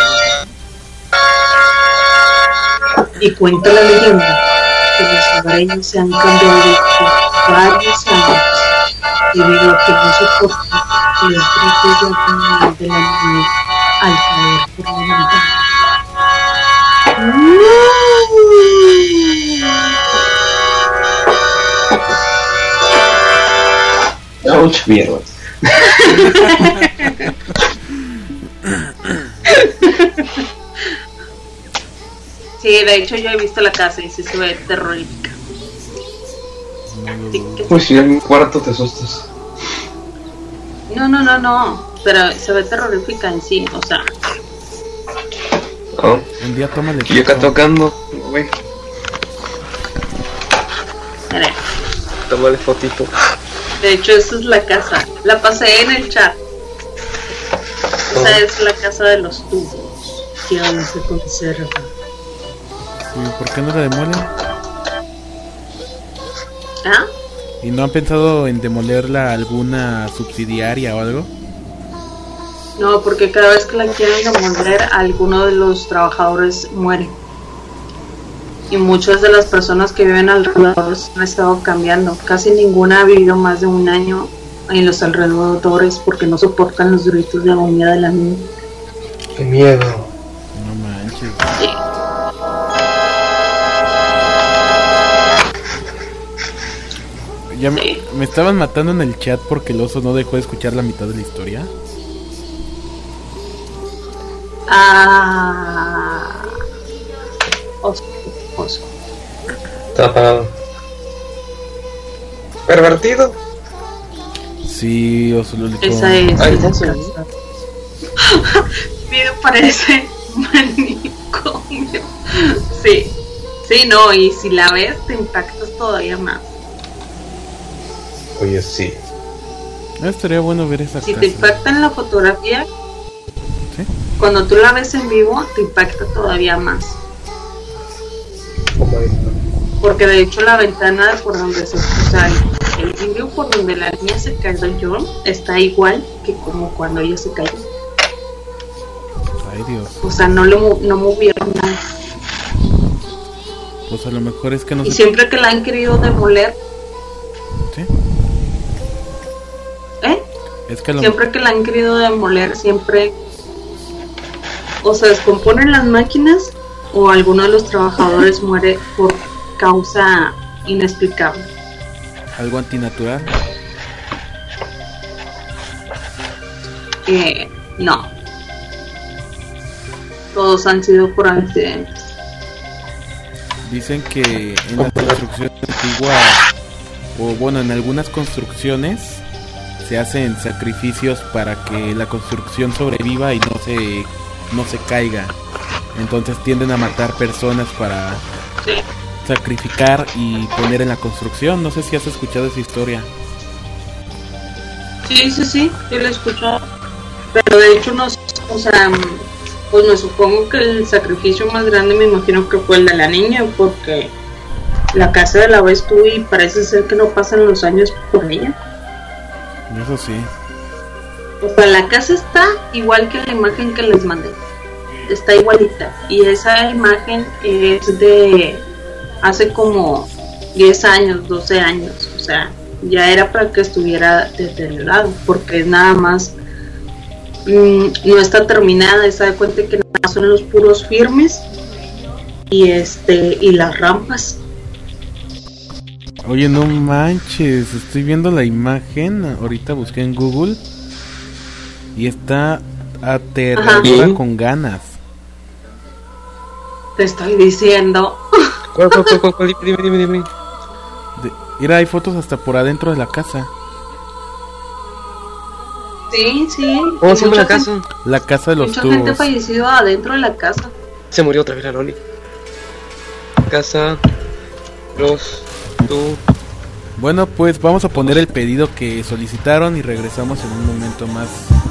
Y cuenta la leyenda que los hogareños se han cambiado por varios años debido a que no soportan los gritos de agonía de la niña al caer por la ventana. Ouch, mierda. Sí, de hecho yo he visto la casa y sí se ve terrorífica. Pues si en un cuarto te asustas. No, no, no, no. Pero se ve terrorífica en sí, o sea. Oh. Un día tómale. Y yo acá tocando, güey. Mira. Tómale fotito. De hecho, esa es la casa. La pasé en el chat. Esa oh. es la casa de los tubos que aún se conserva. ¿Y por qué no la demuelen? ¿Ah? ¿Y no han pensado en demolerla alguna subsidiaria o algo? No, porque cada vez que la quieren demoler, alguno de los trabajadores muere. Y muchas de las personas que viven alrededor han estado cambiando. Casi ninguna ha vivido más de un año en los alrededores porque no soportan los gritos de agonía de la niña. ¡Qué miedo! No manches. Sí. Ya me, sí. me estaban matando en el chat porque el oso no dejó de escuchar la mitad de la historia. Ah, oso, oso. Está apagado. ¿Pervertido? Sí, oso lo dijo. Esa es. Ay, esa oso. Video parece manicomio. Sí, sí, no, y si la ves te impactas todavía más. Oye, sí. No, estaría bueno ver esa Si casa. te impacta en la fotografía, ¿sí? cuando tú la ves en vivo te impacta todavía más. Porque de hecho la ventana por donde se, o sea, el, el vidrio por donde la niña se cayó está igual que como cuando ella se cayó. Ay, Dios. O sea, no le no movieron nada. Pues a lo mejor es que no y se... siempre que la han querido demoler. ¿Sí? ¿Eh? Es que lo... Siempre que la han querido demoler, siempre o se descomponen las máquinas o alguno de los trabajadores muere por causa inexplicable. ¿Algo antinatural? Eh, no. Todos han sido por accidentes. Dicen que en las construcciones antiguas, o bueno, en algunas construcciones se hacen sacrificios para que la construcción sobreviva y no se no se caiga. Entonces tienden a matar personas para sí. sacrificar y poner en la construcción. No sé si has escuchado esa historia. Sí, sí, sí, sí la he escuchado. Pero de hecho no, o sea, pues me supongo que el sacrificio más grande me imagino que fue el de la niña, porque la casa la ves tú y parece ser que no pasan los años por ella. Eso sí. O sea, la casa está igual que la imagen que les mandé. Está igualita. Y esa imagen es de hace como diez años, doce años. O sea, ya era para que estuviera deteriorado, porque es nada más mmm, no está terminada. Se da cuenta que nada más son los puros firmes y este y las rampas. Oye, no manches, estoy viendo la imagen, ahorita busqué en Google y está aterradora con ganas. Te estoy diciendo. ¿Cuál, cuál, cuál, cuál? Dime, dime, dime. De, mira, hay fotos hasta por adentro de la casa. Sí, sí. ¿Cómo se llama la casa? Gente, la casa de los mucha tubos. Mucha gente falleció adentro de la casa. Se murió otra vez la Loli. Casa, los tubos. Bueno, pues vamos a poner el pedido que solicitaron y regresamos en un momento más.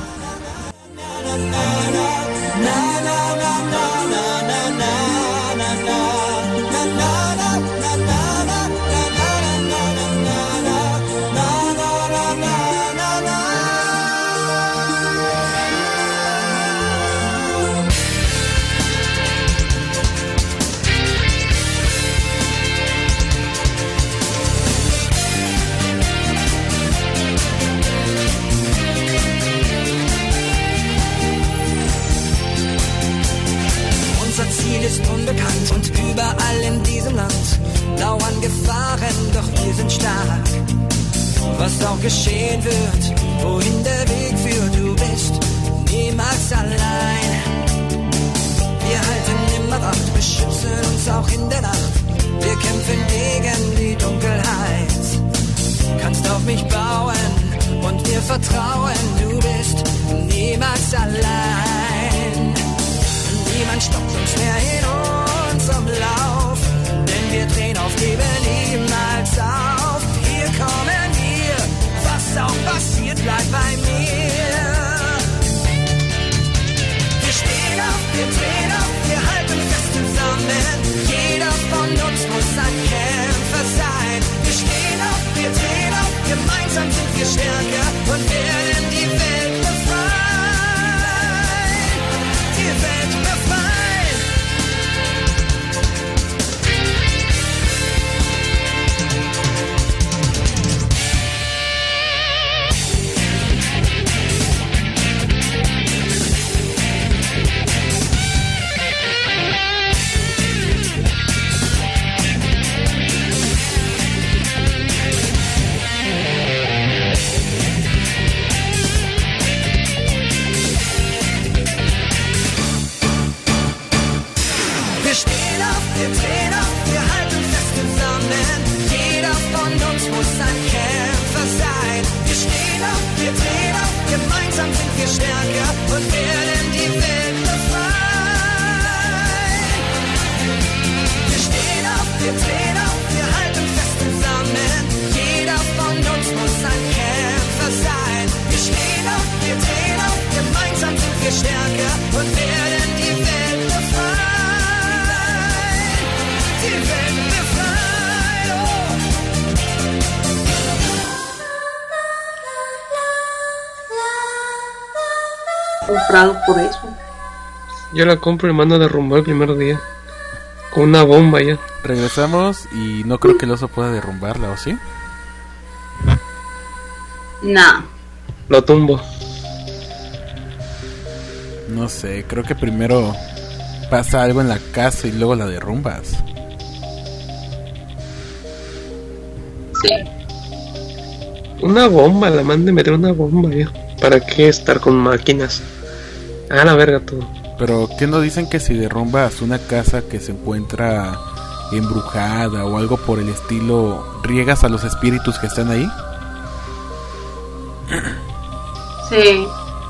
Ist unbekannt und überall in diesem Land lauern Gefahren, doch wir sind stark. Was auch geschehen wird, wohin der Weg führt, du bist niemals allein. Wir halten immer Wacht, beschützen uns auch in der Nacht. Wir kämpfen gegen die Dunkelheit. Kannst auf mich bauen und mir vertrauen, du bist niemals allein. Niemand stoppt uns mehr in unserem Lauf, denn wir drehen auf, geben niemals auf. Hier kommen wir, was auch passiert, bleibt bei mir. Wir stehen auf, wir drehen auf, wir halten fest zusammen. Jeder von uns muss ein Kämpfer sein. Wir stehen auf, wir drehen auf, gemeinsam sind wir stärker und werden die Welt befreien. Die Welt befreien. comprado por eso. Yo la compro y mando a derrumbar el primer día. Con una bomba ya. Regresamos y no creo que el oso pueda derrumbarla, ¿o sí? No. Lo tumbo. No sé, creo que primero pasa algo en la casa y luego la derrumbas. Sí. Una bomba, la mande meter una bomba ya. ¿Para qué estar con máquinas? Ah, la verga todo. Pero ¿qué no dicen que si derrumbas una casa que se encuentra embrujada o algo por el estilo, riegas a los espíritus que están ahí? Sí.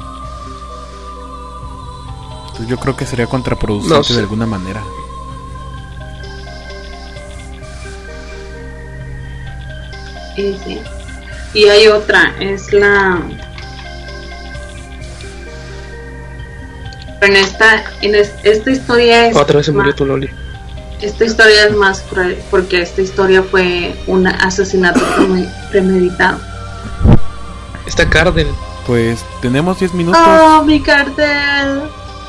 Entonces yo creo que sería contraproducente No sé. de alguna manera. Sí, sí. Y hay otra, es la... En esta, en es- esta historia es Otra vez se murió más- tu Loli. esta historia es más cruel porque esta historia fue un asesinato preme- premeditado. Esta Cardel. Pues tenemos diez minutos. ¡Oh, mi cartel!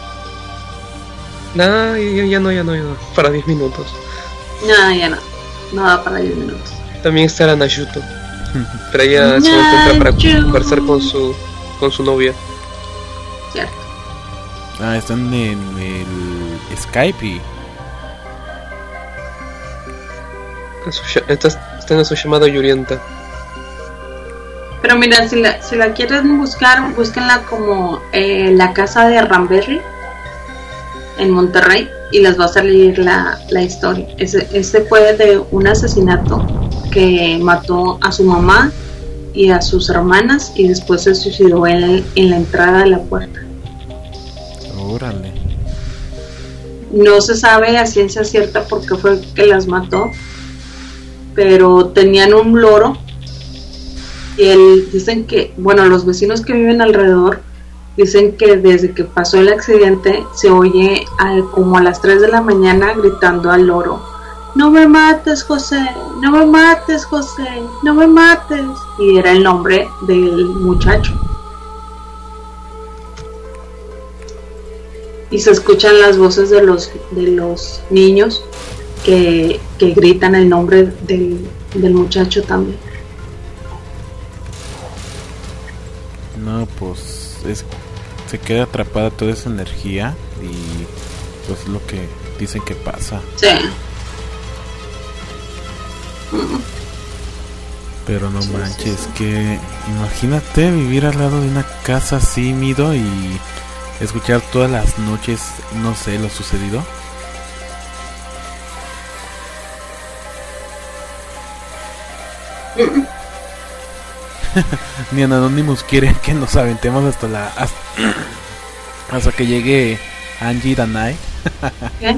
Nah, ya, ya no, ya no, ya no. Para diez minutos. No, ya no. No da para diez minutos. También está la Nashuto. Pero ella se encuentra para conversar con su con su novia. Cierto. Ah, están en el Skype y... En su lla- Está, está en su llamada Yurienta. Pero mira, si la, si la quieren buscar, búsquenla como eh, la casa de Ramberry en Monterrey y les va a salir la, la historia. Ese, ese fue de un asesinato que mató a su mamá y a sus hermanas y después se suicidó en, en la entrada de la puerta. Órale. No se sabe a ciencia cierta por qué fue que las mató, pero tenían un loro y él, dicen que, bueno, los vecinos que viven alrededor dicen que desde que pasó el accidente se oye al, como a las tres de la mañana gritando al loro: "No me mates, José, no me mates, José, no me mates", y era el nombre del muchacho. Y se escuchan las voces de los de los niños que, que gritan el nombre del, del muchacho también. No, pues es, se queda atrapada toda esa energía y pues lo que dicen que pasa. Sí. Pero no manches, que imagínate vivir al lado de una casa así, Mido, y escuchar todas las noches, no sé, lo sucedido. Ni en Anonymous quiere que nos aventemos hasta la hasta, hasta que llegue Angie Danai. ¿Qué?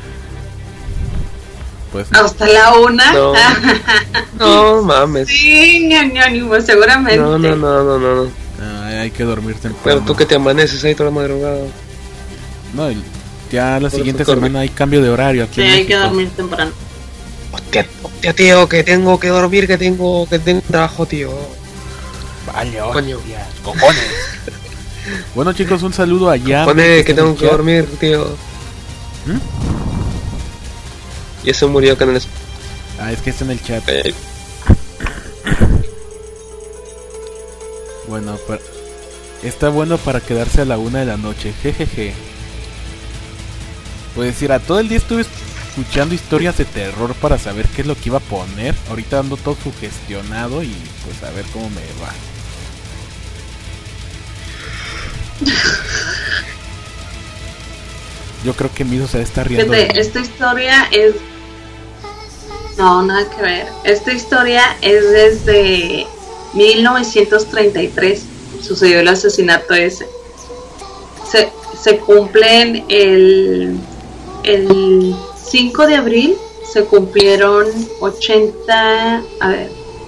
Pues no. Hasta la una. No. No mames. Sí, ñañónimo, seguramente. No, no, no, no, no. Ay, hay que dormir temprano. Pero tú que te amaneces ahí toda la madrugada. No, el- ya la Por siguiente eso, semana hay cambio de horario aquí Sí, en hay que México. dormir temprano. Hostia, hostia, tío, que tengo que dormir, que tengo que tengo trabajo, tío. Vale, Coño. hostias, cojones. Bueno, chicos, un saludo allá. Pone que tengo que dormir, tío. ¿Mm? Y eso murió acá en el... Ah, es que está en el chat. Eh, Bueno, pa- está bueno para quedarse a la una de la noche. Jejeje. Pues decir, a todo el día estuve escuchando historias de terror para saber qué es lo que iba a poner. Ahorita ando todo sugestionado y pues a ver cómo me va. Yo creo que Mido se está riendo. de Fíjate, mí. esta historia es... No, nada que ver. Esta historia es desde mil novecientos treinta y tres. Sucedió el asesinato ese. Se, se cumplen el, el cinco de abril. Se cumplieron ochenta... A ver.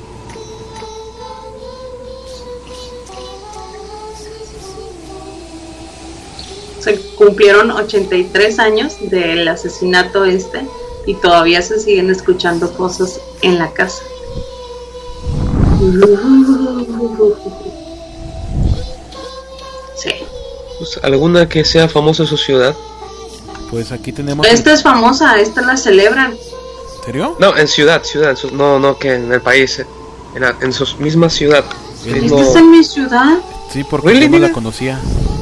Se cumplieron ochenta y tres años del asesinato este y todavía se siguen escuchando cosas en la casa. Sí. Pues, ¿alguna que sea famosa en su ciudad? Pues aquí tenemos... Esta es famosa, esta la celebran. ¿En serio? No, en ciudad, ciudad, en su... no, no, que en el país, en, la, en su misma ciudad. ¿Esta mismo... es en mi ciudad? Sí, porque ¿Really, yo no mira? la conocía.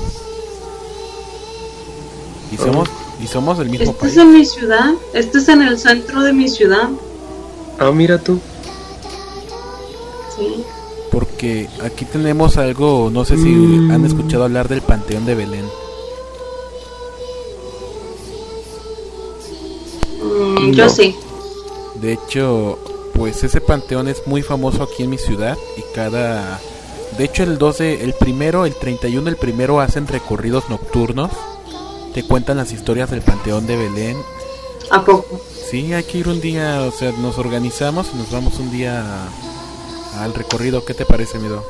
Y somos, y somos del mismo Esta país. es en mi ciudad, esta es en el centro de mi ciudad. Ah, mira tú. Sí. Porque aquí tenemos algo, no sé si Mm. han escuchado hablar del Panteón de Belén. Mm, yo No. sí. De hecho, pues ese panteón es muy famoso aquí en mi ciudad y cada... De hecho el doce, el primero, el treinta y uno, el primero hacen recorridos nocturnos. Te cuentan las historias del Panteón de Belén. ¿A poco? Sí, hay que ir un día, o sea, nos organizamos y nos vamos un día a- al recorrido. ¿Qué te parece, Mido?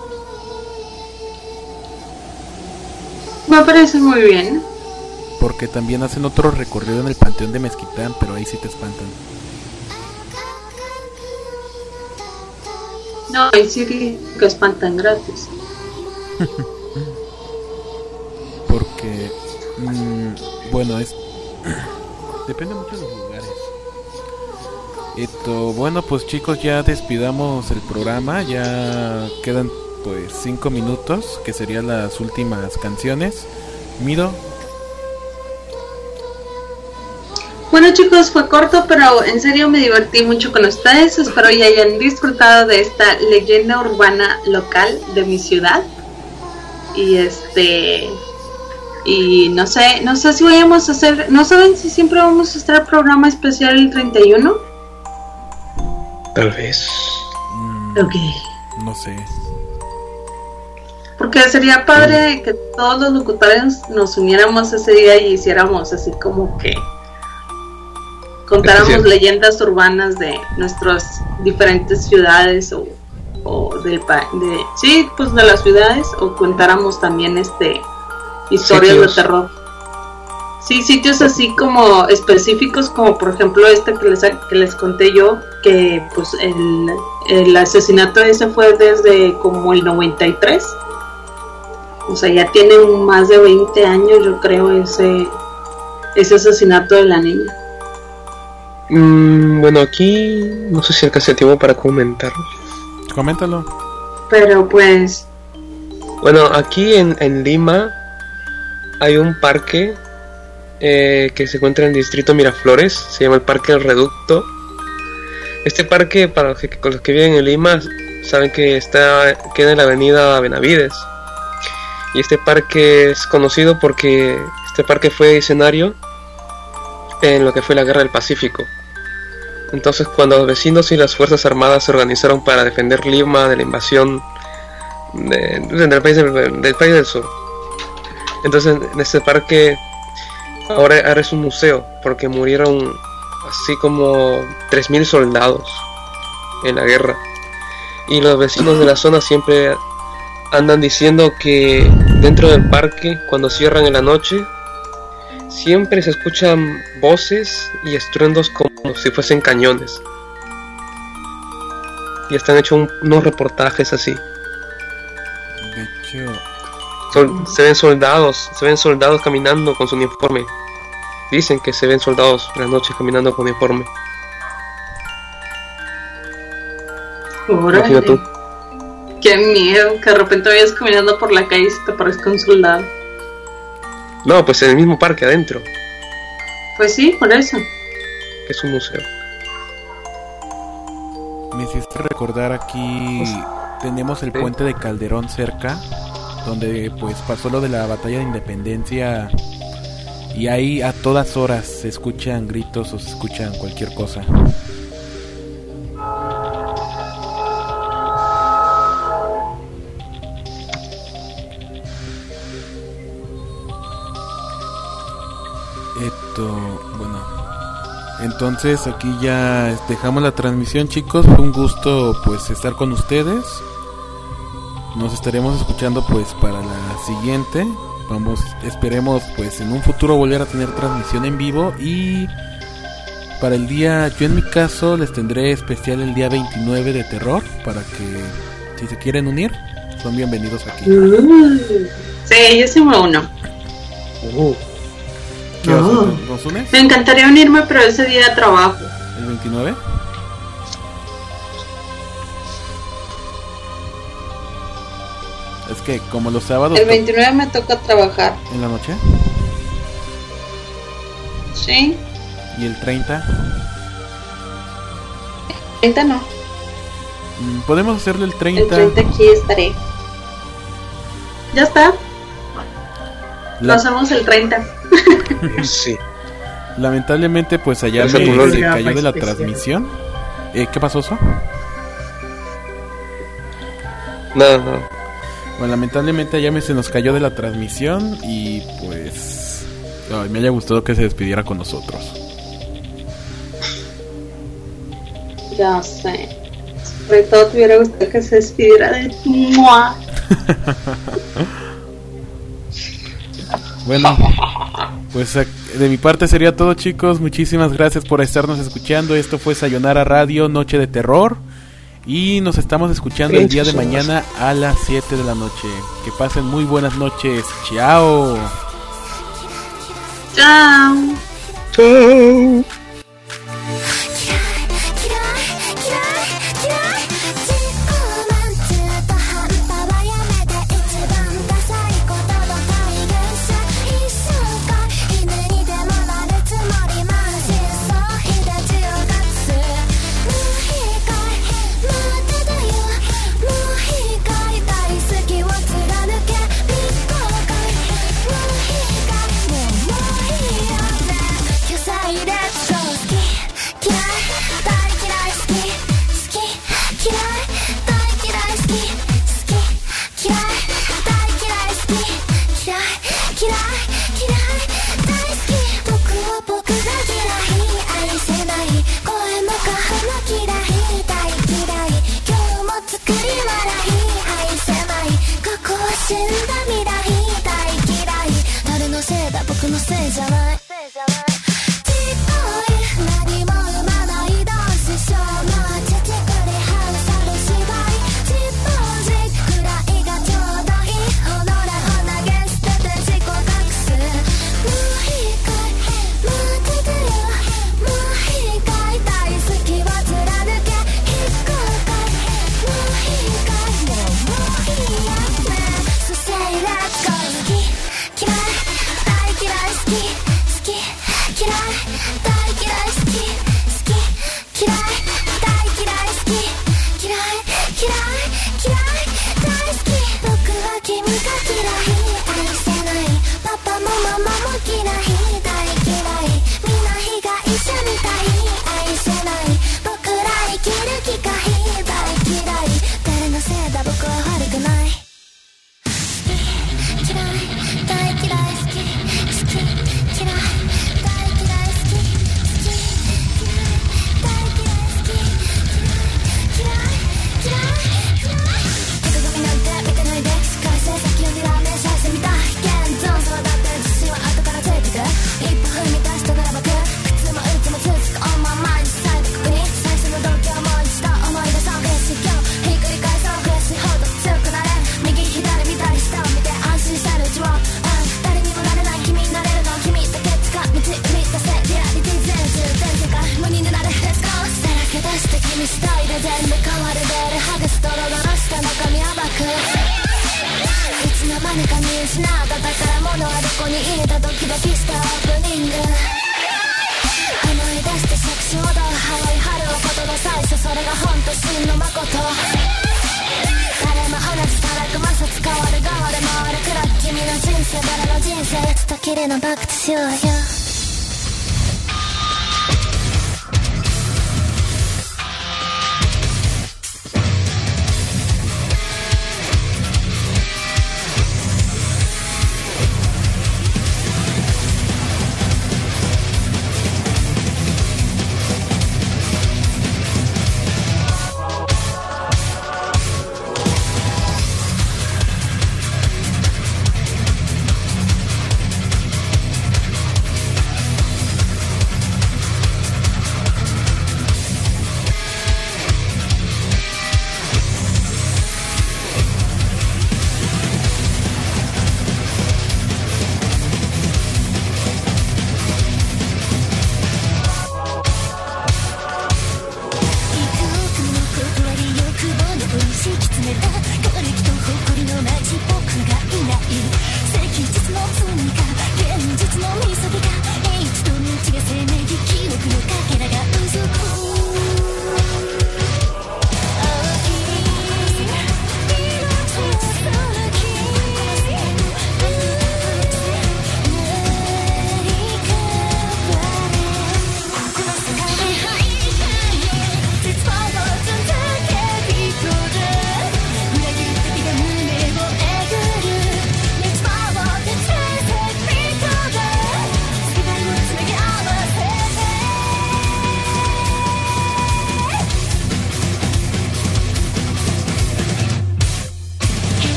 Me parece muy bien. Porque también hacen otro recorrido en el Panteón de Mezquitán, pero ahí sí te espantan. No, ahí sí que espantan gratis. Porque, mm, bueno, es... depende mucho de los lugares. Esto, bueno, pues chicos, ya despidamos el programa. Ya quedan pues cinco minutos, que serían las últimas canciones. Mido. Bueno chicos, fue corto, pero en serio me divertí mucho con ustedes. Espero y hayan disfrutado de esta leyenda urbana local de mi ciudad. Y este... Y no sé, no sé si vayamos a hacer... ¿No saben si siempre vamos a estar programa especial el treinta y uno? Tal vez. Mm, Ok. no sé. Porque sería padre que todos los locutores nos uniéramos ese día y hiciéramos así como que contáramos Especial. leyendas urbanas de nuestras diferentes ciudades o, o del pa de sí, pues de las ciudades, o contáramos también este historias Sitios. de terror. Sí, sitios así como específicos, como por ejemplo este que les que les conté yo, que pues el, el asesinato ese fue desde como el noventa y tres. O sea, ya tiene más de veinte años, yo creo, ese ese asesinato de la niña. Mm, bueno, aquí no sé si alcancé el tiempo para comentarlo. Coméntalo. Pero pues, Bueno, aquí en, en Lima hay un parque eh, que se encuentra en el distrito Miraflores, se llama el Parque del Reducto. Este parque, para los que, con los que viven en Lima, saben que está queda en la avenida Benavides. Y este parque es conocido porque este parque fue escenario en lo que fue la Guerra del Pacífico. Entonces, cuando los vecinos y las fuerzas armadas se organizaron para defender Lima de la invasión de, del, país del, del país del sur, entonces en este parque ahora, ahora es un museo porque murieron así como tres mil soldados en la guerra. Y los vecinos de la zona siempre andan diciendo que dentro del parque, cuando cierran en la noche, siempre se escuchan voces y estruendos como si fuesen cañones. Y están hechos un- unos reportajes así. De hecho, Sol- se ven soldados, se ven soldados caminando con su uniforme. Dicen que se ven soldados en la noche caminando con uniforme. Imagina tú. qué miedo, que de repente vayas caminando por la calle y se te parezca un soldado. No, pues en el mismo parque adentro, Pues sí, por eso. que es un museo. me hiciste recordar aquí, tenemos el puente de Calderón cerca, donde pues pasó lo de la batalla de independencia, y ahí a todas horas se escuchan gritos o se escuchan cualquier cosa. Esto, bueno, entonces aquí ya dejamos la transmisión, chicos. Fue un gusto pues estar con ustedes. Nos estaremos escuchando pues para la siguiente. Vamos, esperemos pues en un futuro volver a tener transmisión en vivo. Y para el día, yo en mi caso les tendré especial el día veintinueve de terror, para que si se quieren unir, son bienvenidos aquí. Uh, sí, yo sí me uno. Uh. ¿Qué vas a hacer? ¿Nos unes? Me encantaría unirme, pero ese día trabajo. ¿El veintinueve? Es que como los sábados... El veintinueve me toca trabajar. ¿En la noche? Sí. ¿Y el treinta? treinta no. Podemos hacerle el treinta. El treinta aquí estaré. Ya está. La... Lo hacemos el treinta. Sí. Lamentablemente, pues allá me, se cayó de la transmisión. Eh, ¿Qué pasó, eso? No, no. Bueno, lamentablemente allá me se nos cayó de la transmisión y pues ay, me haya gustado que se despidiera con nosotros. Ya sé. Sobre todo te hubiera gustado que se despidiera de Mua. Bueno, pues de mi parte sería todo, chicos. Muchísimas gracias por estarnos escuchando. Esto fue Sayonara Radio, Noche de Terror. Y nos estamos escuchando el día de mañana a las siete de la noche. Que pasen muy buenas noches. Chao. Chao. Chao. Rocks, 綺麗なバックしようよ